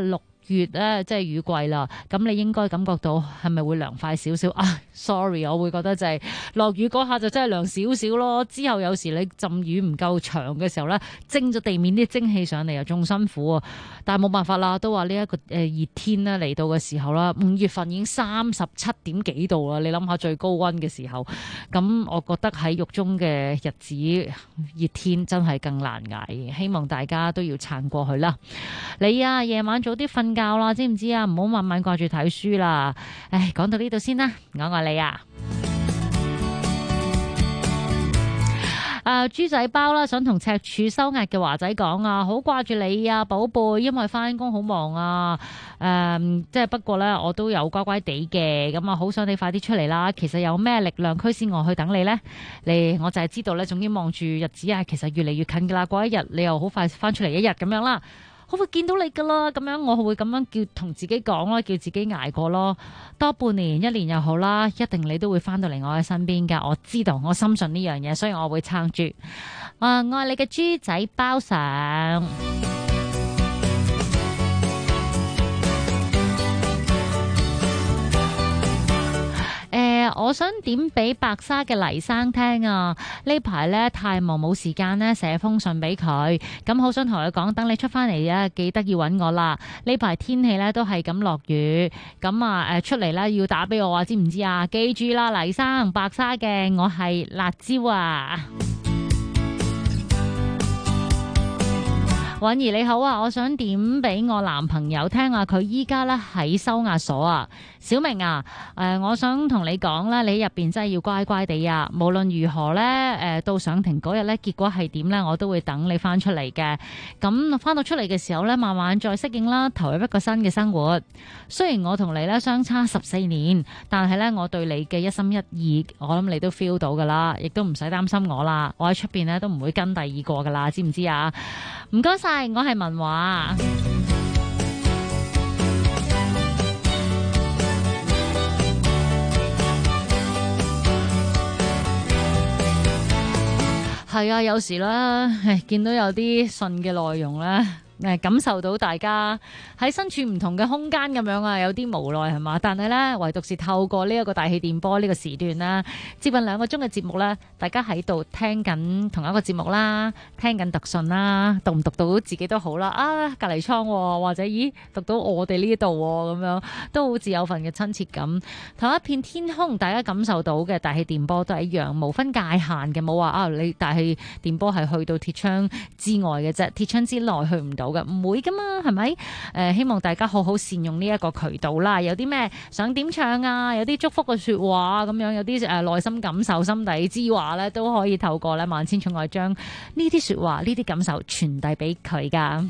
Speaker 12: 月咧，即係雨季啦，咁你應該感覺到係咪會涼快少少啊？Sorry， 我會覺得就係落雨嗰下就真係涼少少咯。之後有時你浸雨唔夠長嘅時候咧，蒸咗地面啲蒸氣上嚟又仲辛苦啊！但係冇辦法啦，都話呢一個熱天咧嚟到嘅時候啦，5月份已經37點幾度啦，你諗下最高溫嘅時候，咁我覺得喺獄中嘅日子熱天真係更難捱，希望大家都要撐過去啦。你啊，夜晚早啲瞓覺啦，知唔知啊？唔好晚晚掛住睇書啦。唉，講到呢度先啦，我愛你啊！豬仔包啦，想同赤柱收押嘅華仔講啊，好掛住你啊，寶貝，因為翻工好忙啊。即係不過呢，我都有乖乖地嘅，咁啊，好想你快啲出嚟啦。其實有咩力量驅使我去等你呢？我就係知道呢，總之望住日子啊，其實越嚟越近噶啦。過一日你又好快翻出嚟一日咁樣啦。好會見到你噶啦，咁樣我會咁樣叫同自己講咯，叫自己捱過咯，多半年、1年又好啦，一定你都會翻到嚟我嘅身邊噶，我知道，我深信呢樣嘢，所以我會撐住。愛你嘅豬仔包上。我想點俾白沙嘅黎生聽啊！呢排呢，太忙冇時間呢寫封信俾佢，咁好想同佢講，等你出翻嚟啊，記得要揾我啦！呢排天氣呢都係咁落雨，咁啊出嚟呢要打俾我啊，知唔知啊？記住啦，黎生，白沙嘅，我係辣椒啊！允兒你好啊，我想點俾我男朋友聽啊，佢依家咧喺收押所啊。小明啊，我想同你講啦，你入邊真係要乖乖地啊。無論如何咧，到上庭嗰日咧，結果係點咧，我都會等你翻出嚟嘅。咁翻到出嚟嘅時候咧，慢慢再適應啦，投入一個新嘅生活。雖然我同你咧相差14年，但係咧我對你嘅一心一意，我諗你都 feel 到噶啦，亦都唔使擔心我啦。我喺出邊咧都唔會跟第二個噶啦，知唔知啊？唔該晒，我係文華。係啊，有時咧，見到有啲信嘅內容咧。感受到大家喺身處唔同嘅空間咁樣啊，有啲無奈係嘛？但係呢，唯獨是透過呢一個大氣電波呢個時段啦，接近2個鐘嘅節目呢，大家喺度聽緊同一個節目啦，聽緊讀信啦，讀唔讀到自己都好啦。啊，隔離倉或者咦讀到我哋呢度咁樣，都好似有份嘅親切感。同一片天空，大家感受到嘅大氣電波都係一樣，無分界限嘅，冇話啊你大氣電波係去到鐵窗之外嘅啫，鐵窗之內去唔到。唔會噶嘛，係咪？希望大家好好善用呢一個渠道啦。有啲咩想點唱啊？有啲祝福嘅說話咁樣，有啲內心感受、心底之話咧，都可以透過咧萬千寵愛將呢啲說話、呢啲感受傳遞俾佢噶。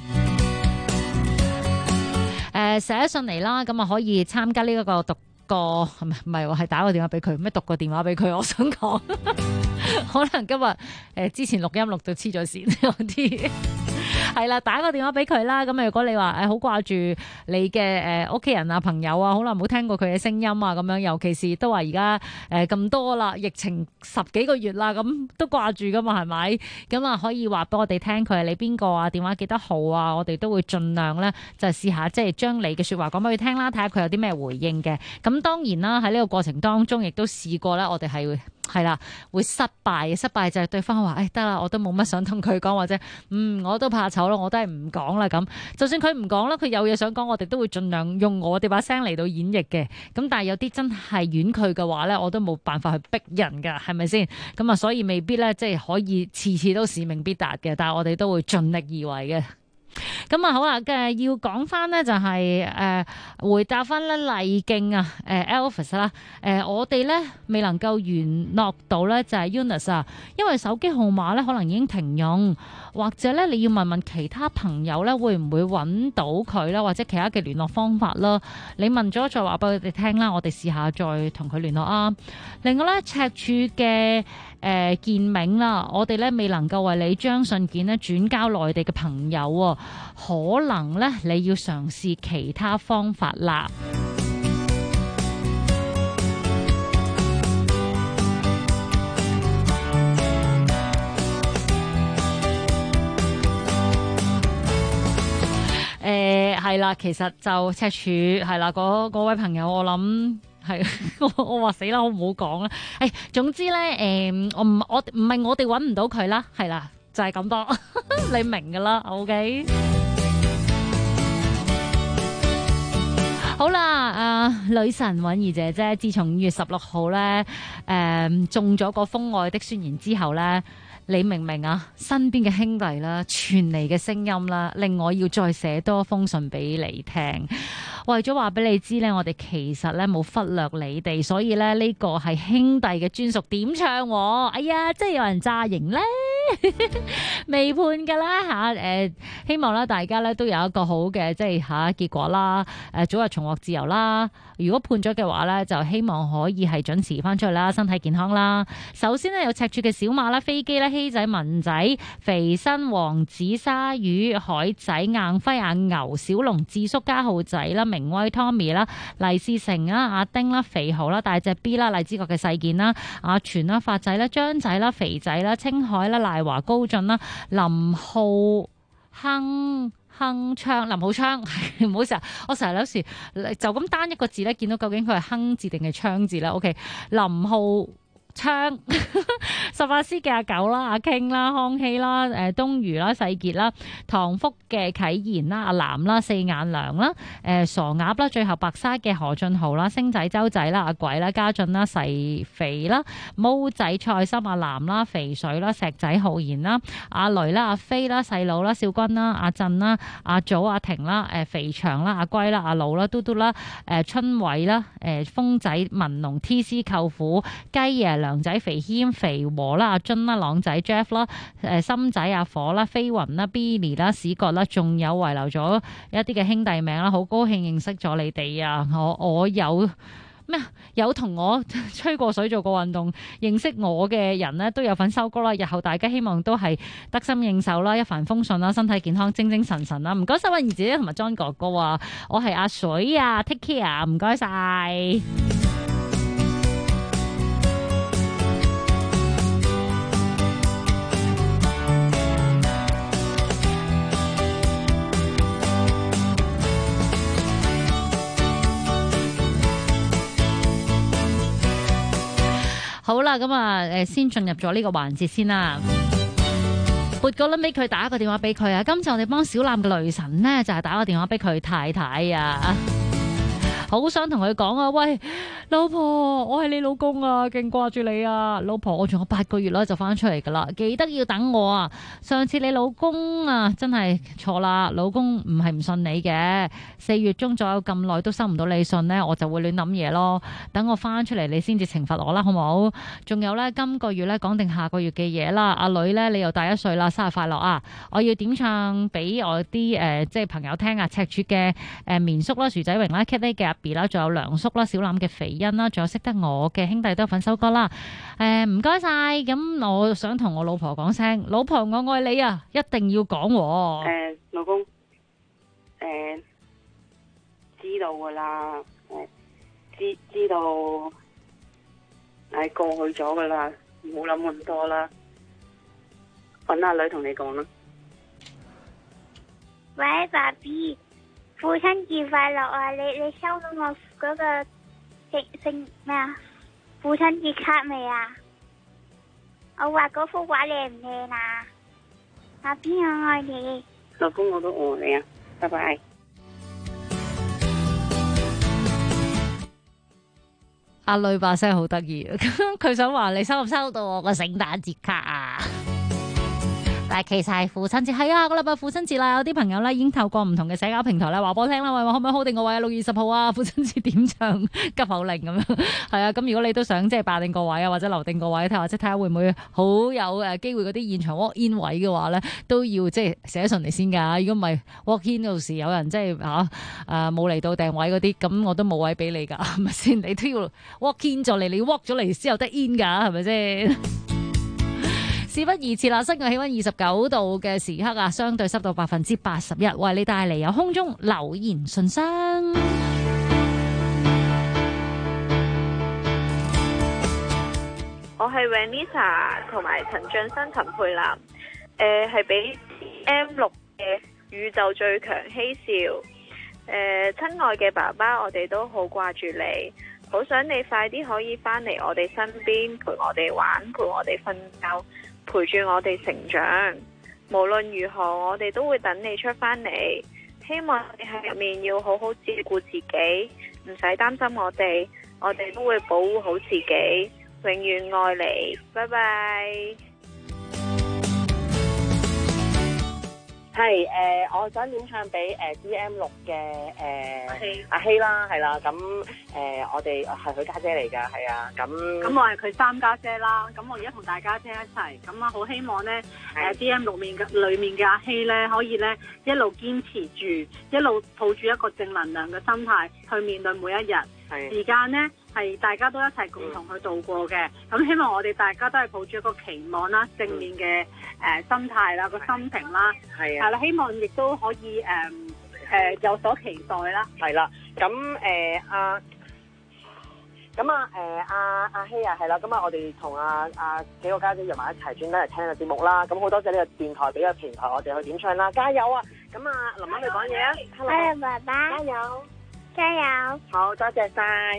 Speaker 12: 寫信嚟啦，咁啊可以參加呢一個讀個唔係打個電話俾佢，咩讀個電話俾佢？我想講，可能今日之前錄音錄到黐咗線有啲。係啦，打個電話俾佢啦。咁如果你話好掛住你嘅屋企人啊、朋友啊，好耐冇聽過佢嘅聲音啊，咁樣，尤其是都話而家咁多啦，疫情10幾個月啦，咁都掛住噶嘛，係咪？咁啊可以話俾我哋聽佢係你邊個啊，電話幾多號啊，我哋都會盡量咧就試下即係將你嘅說話講俾佢聽啦，睇下佢有啲咩回應嘅。咁當然啦，喺呢個過程當中亦都試過咧，我哋係啦，會失敗就係對方話，得啦，我都冇乜想同佢講，或者我都怕醜咯，我都係唔講啦咁。就算佢唔講啦，佢有嘢想講，我哋都會盡量用我哋把聲嚟到演繹嘅。咁但係有啲真係婉拒嘅話咧，我都冇辦法去逼人噶，係咪先？咁啊，所以未必咧，即係可以次次都使命必達嘅。但係我哋都會盡力而為嘅。咁啊好啦，要講翻呢就係回答翻咧麗徑啊，Elvis 啦，我哋咧未能夠聯絡到咧就係 Eunice 啊，因為手機號碼咧可能已經停用，或者咧你要問問其他朋友咧會唔會揾到佢啦，或者其他嘅聯絡方法啦，你問咗再話俾佢哋聽啦，我哋試下再同佢聯絡啊。另外咧赤柱嘅建銘啦，我哋咧未能夠為你將信件咧轉交內地嘅朋友喎，可能咧你要嘗試其他方法啦。係係啦，其實就赤柱係啦，嗰位朋友我諗係我話死啦，我唔好講啦。總之咧，我唔係我哋揾唔到佢啦，係啦，就係咁多，你明噶啦 ，OK。好啦，女神允兒姐姐，自從5月16號咧，中咗個封愛的宣言之後咧，你明唔明啊？身邊嘅兄弟啦，傳嚟嘅聲音啦，令我要再寫多封信俾你聽，為咗話俾你知咧，我哋其實咧冇忽略你哋，所以咧呢個係兄弟嘅專屬點唱喎。哎呀，真係有人詐型咧，未判噶啦吓，希望咧大家咧都有一個好嘅即係結果啦，早日重獲自由啦。如果判咗嘅話咧，就希望可以係準時翻出去啦，身體健康啦。首先呢，有赤柱嘅小馬啦、飛機啦、希仔、文仔、肥新、王子、鯊魚、海仔、硬輝、阿牛、小龍、智叔、家浩仔啦、明威、Tommy 啦、黎士成啦、阿丁啦、肥豪啦、大隻 B 啦、荔枝角嘅細件啦、阿全啦、發仔啦、張仔啦、肥仔啦、青海啦、賴華、高進啦、林浩亨昌、林浩昌，唔好意思啊，我成日有時就咁單一個字咧，見到究竟佢係亨字定係昌字咧 ？OK， 林浩昌18師嘅阿九啦、阿傾啦、康熙啦、東如啦、細傑啦、唐福嘅啟賢啦、阿南啦、四眼娘啦、傻鴨啦，最後白沙嘅何俊豪啦、星仔周仔啦、阿鬼啦、家俊啦、細肥啦、毛仔菜心、阿南啦、肥水啦、石仔浩然啦、阿雷啦、阿飛啦、細佬啦、少君啦、阿振啦、阿祖、阿婷啦、肥祥啦、阿龜啦、阿老啦、嘟嘟啦、春偉啦、風仔、文龍、TC 舅父、雞爺、梁仔、肥謙、肥和啦、阿津啦、朗仔、Jeff 啦、心仔、阿火啦、飛雲啦、Billy 啦、史葛啦，仲有遺留咗一啲嘅兄弟名啦，好高興認識咗你哋啊！我有咩有同我吹過水做過運動認識我嘅人呢，都有份收歌啦。日後大家希望都係得心應手啦，一帆風順啦，身體健康，精精神神啦。唔該晒，允兒姐姐同埋 John 哥哥啊，我係阿水啊 ，take care， 唔該晒。好啦，咁啊，先進入咗呢個環節先啦。撥個輪俾佢，打個電話俾佢啊！今次我哋幫小欖嘅雷神呢，就係打個電話俾佢太太啊。好想同佢講啊，喂，老婆，我係你老公啊，勁掛住你啊，老婆，我仲有8個月啦就翻出嚟噶啦，記得要等我啊！上次你老公啊真係錯啦，老公唔係唔信你嘅，4月中左右咁耐都收唔到你信呢，我就會亂諗嘢咯。等我翻出嚟你先至懲罰我啦，好唔好？仲有呢，今個月呢講定下個月嘅嘢啦。阿女呢，你又大1歲啦，生日快樂啊！我要點唱俾我啲即係朋友聽啊！赤柱嘅棉叔啦、薯仔榮啦、Kitty 嘅啦，仲有梁叔啦、小欖嘅肥欣啦，仲有識得我嘅兄弟都有份收歌啦。唔該晒，咁我想同我老婆講聲，老婆我愛你啊，一定要講。
Speaker 6: 老公，知道噶啦，知道，過去咗噶啦，唔好諗咁多啦。搵阿女同你講啦。
Speaker 15: 喂，爸 B。父親節快樂啊！你收到我嗰個姓咩啊？父親節卡未啊？我畫嗰幅畫靚唔靚啊？阿邊我愛你，
Speaker 6: 老公我都愛你啊！拜拜。
Speaker 12: 阿女把聲好得意，佢想話你收唔收到我個聖誕節卡啊？但係其實係父親節，係啊，個禮拜父親節啦，有啲朋友咧已經透過唔同嘅社交平台咧話俾我聽啦，喂，可唔可以 hold 定個位啊？6月10號啊，父親節點唱急口令咁樣，係啊，咁如果你都想即係霸定個位啊，或者留定個位睇下，即係睇下會唔會好有機會嗰啲現場 walk in 位嘅話咧，都要即係寫信嚟先㗎。如果唔係 walk in 嗰時有人即係冇嚟到訂位嗰啲，咁我都冇位俾你㗎，係咪先？你都要 walk in 咗嚟，你 walk 咗嚟先有得 in 㗎，係咪先？事不宜遲啦，室外氣溫29度嘅時刻啊，相對濕度81%，為你帶嚟有空中留言信箱。
Speaker 6: 我係 Vanessa 同埋陳俊生、陳佩蘭，係俾 M6嘅宇宙最強嬉笑。 親愛嘅爸爸，我哋都好掛住你，好想你快啲可以翻嚟我哋身邊，陪我哋玩，陪我哋瞓覺，陪住我哋成長。無論如何，我哋都會等你出翻嚟。希望你喺入面要好好照顧自己，唔使擔心我哋都會保護好自己，永遠愛你。拜拜。
Speaker 16: 係我想點唱俾GM6 嘅阿希啦，係啦，咁我哋係佢家姐嚟㗎，係啊，咁
Speaker 18: 我係佢三家姐啦，咁我而家同大家姐一齊，咁啊好希望咧GM6裏面嘅阿希咧可以咧一路堅持住，一路抱住一個正能量嘅心態去面對每一日。時間咧係大家都一齊共同去度過嘅，咁希望我哋大家都係抱住一個期望啦、正面嘅心態啦、個心情啦，係啦，希望亦都可以有所期待啦。
Speaker 16: 係啦，咁阿希啊，係啦，咁我哋同幾個家姐約埋一齊專登嚟聽個節目啦。咁好多謝呢個電台俾個平台我哋去點唱啦，加油啊！咁林媽咪講嘢啊
Speaker 15: ，Hello 爸爸，
Speaker 16: 加油！
Speaker 15: 加油！
Speaker 16: 好，多謝晒。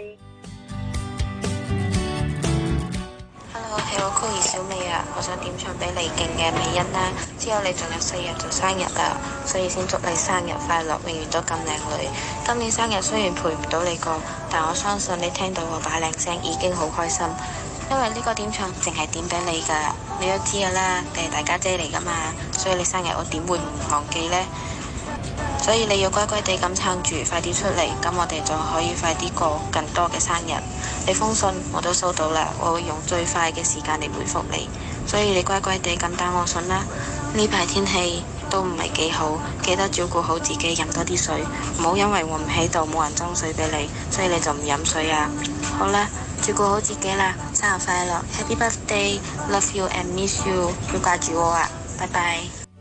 Speaker 19: Hello， 係我 Cool 小美啊！我想點唱俾黎勁嘅美欣啦。之後你仲有4日就生日啦，所以先祝你生日快樂，永遠都咁靚女。今年生日雖然陪唔到你過，但我相信你聽到我把靚聲已經好開心。因為呢個點唱淨係點俾你㗎，你都知㗎啦，你係大家姐嚟㗎嘛，所以你生日我點會唔忘記呢？所以你要乖乖地咁撐住，快啲出嚟，咁我哋就可以快啲過更多嘅生日。你封信我都收到啦，我會用最快嘅時間嚟回覆你，所以你乖乖地咁打我信啦。呢排天氣都唔係幾好，記得照顧好自己，飲多啲水，唔好因為我唔喺度冇人斟水俾你，所以你就唔飲水啊。好啦，照顧好自己啦，生日快樂 ，Happy Birthday，Love you and miss you， 要掛住我啊，拜拜。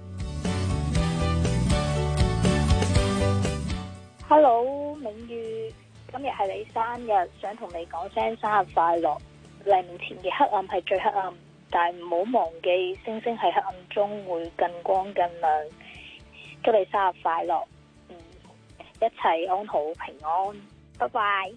Speaker 20: Hello， 明月，今日係你生日，想同你講聲生日快樂。黎明前嘅黑暗係最黑暗，但係唔好忘記，星星喺黑暗中會更光更亮。祝你生日快樂，一切安好平安，拜拜。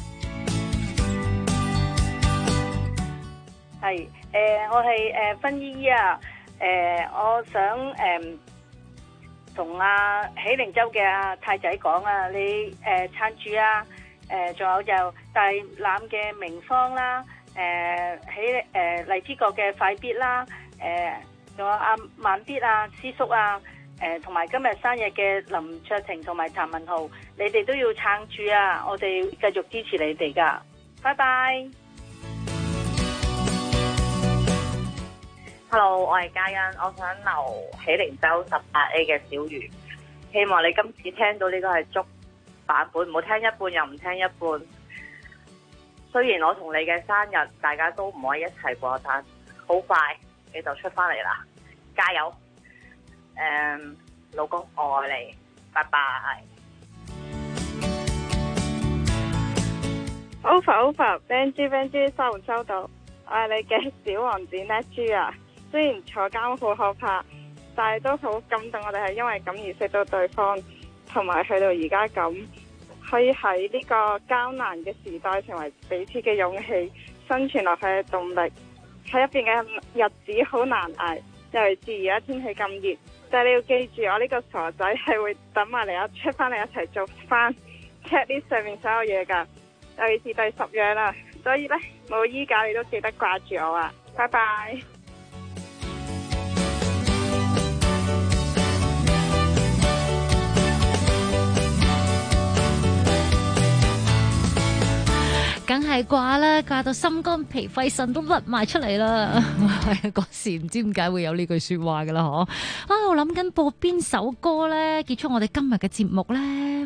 Speaker 18: 係，我係芬姨姨啊，我想同喜靈州嘅太仔講啊，你撐住啊，仲有就大欖嘅明芳啦，荔枝角嘅快必啦，仲有萬必啊、師叔啊，同埋今日生日嘅林卓廷同埋譚文豪，你哋都要撐住啊，我哋繼續支持你哋噶，拜拜。
Speaker 21: Hello， 我係嘉欣，我想留喜靈洲 18A 嘅小魚，希望你今次聽到呢個係足版本，唔好聽一半又唔聽一半。雖然我同你嘅生日大家都唔可以一齊過，但好快你就出翻嚟啦，加油！老公我愛你，拜拜。
Speaker 6: Over，Benji 收唔收到？我係你嘅小王子叻豬啊！雖然坐監好可怕，但係都好感動。我哋係因為咁而識到對方，同埋去到而家咁，可以喺呢個艱難嘅時代成為彼此嘅勇氣，生存落去嘅動力。喺入邊嘅日子好難捱，尤其是而家天氣咁熱。但係你要記住，我呢個傻仔係會等埋你出翻嚟一齊做翻 checklist 上面所有嘢㗎。尤其是第10樣啦，所以呢，冇衣架你都記得掛住我啊！拜拜。
Speaker 12: 梗係掛啦，掛到心肝脾肺腎都甩埋出嚟啦！嗰時唔知點解會有呢句說話噶啦，嗬！我諗緊播邊首歌咧，結束我哋今日嘅節目咧，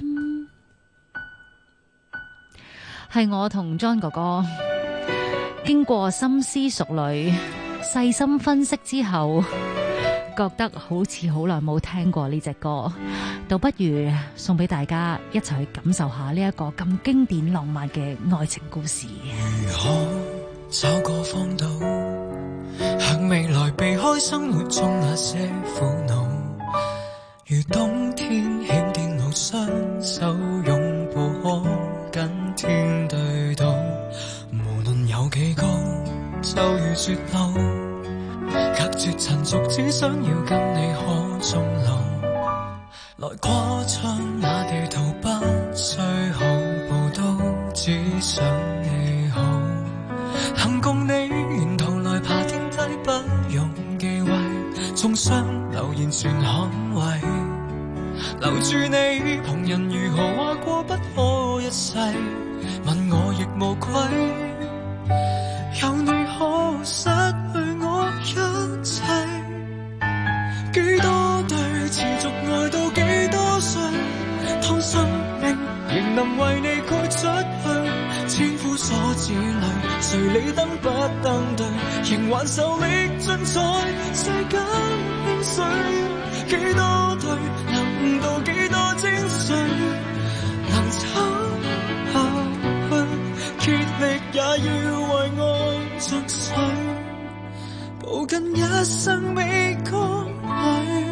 Speaker 12: 係我同 John 哥哥經過深思熟慮、細心分析之後，覺得好似好耐冇聽過呢隻歌，倒不如送俾大家一齊去感受下呢一個咁經典浪漫嘅愛情故事。
Speaker 8: 如何找個荒島，向未來避開生活中那些苦惱，如冬天險電路上雙手擁抱，可跟天對到，無論有幾高，就如絕路，隔絕塵俗，只想要跟你可終老。來過窗那地圖，不需好報都只想你好。能共你沿途來爬天梯，不用忌諱，縱雙留言全捍衛。留住你，旁人如何話過不可一世，問我亦無愧。有你可失去我一切，幾多對持續愛到幾多歲，當生命仍能為你豁出去。千夫所指裏，誰理登不登對，仍還受力盡在世間興衰。幾多對能到幾多精髓，能走下去，竭力也要為愛盡瘁，抱緊一生未乾裏。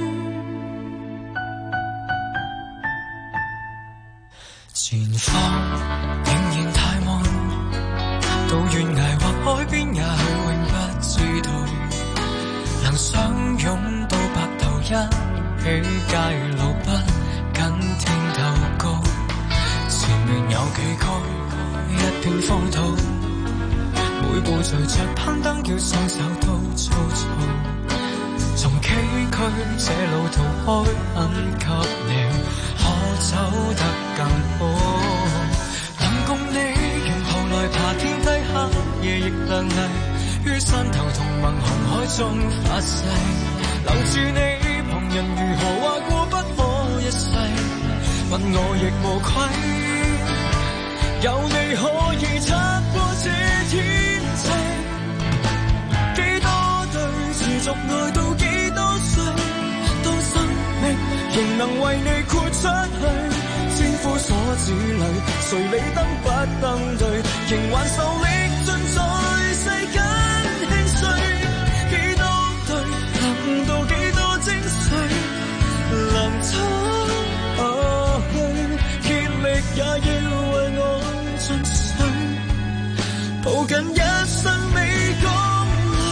Speaker 8: 前方仍然太晚，到懸崖或海邊也許永不知道，能相擁到白頭一起街路，不跟天鬥高。前面有幾高一片荒土，每步隨着攀登要雙手都粗糙，從崎嶇這路途開很給你，可走得更好。能共你沿途來爬天梯，黑夜亦亮麗，於山頭同盟紅海中發誓，留住你。旁人如何話過不可一世，問我亦無愧。有你可以擦過這天際，幾多對持續愛到幾多歲，當生命仍能為你豁出去。千夫所指裏，誰理登不登對，仍還受力盡在世間興衰。幾多對能到幾多精髓，能走下去，竭力也要為我盡瘁，抱緊一生未乾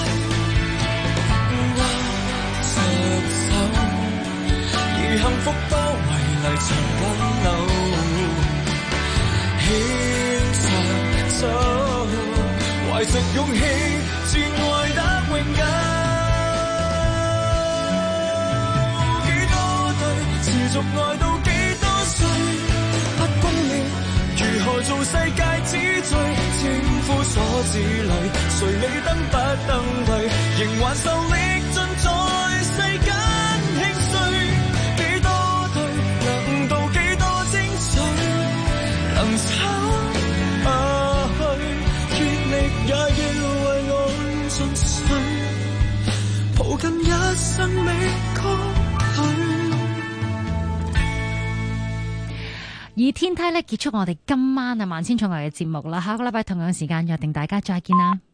Speaker 8: 淚，握着手，而幸福包圍泥塵緊留，牽着手，懷着勇氣，至愛得永久。幾多對持續愛到幾多歲，不公義如何做世界之最？千夫所指裏，誰理登不登對，仍還受力盡在世間興衰。幾多對能到幾多精髓，能走下去，竭力也要為我盡瘁，抱緊一生未乾淚。
Speaker 12: 以天梯咧結束我哋今晚啊萬千寵愛嘅節目啦，下個禮拜同樣時間約定大家再見啦。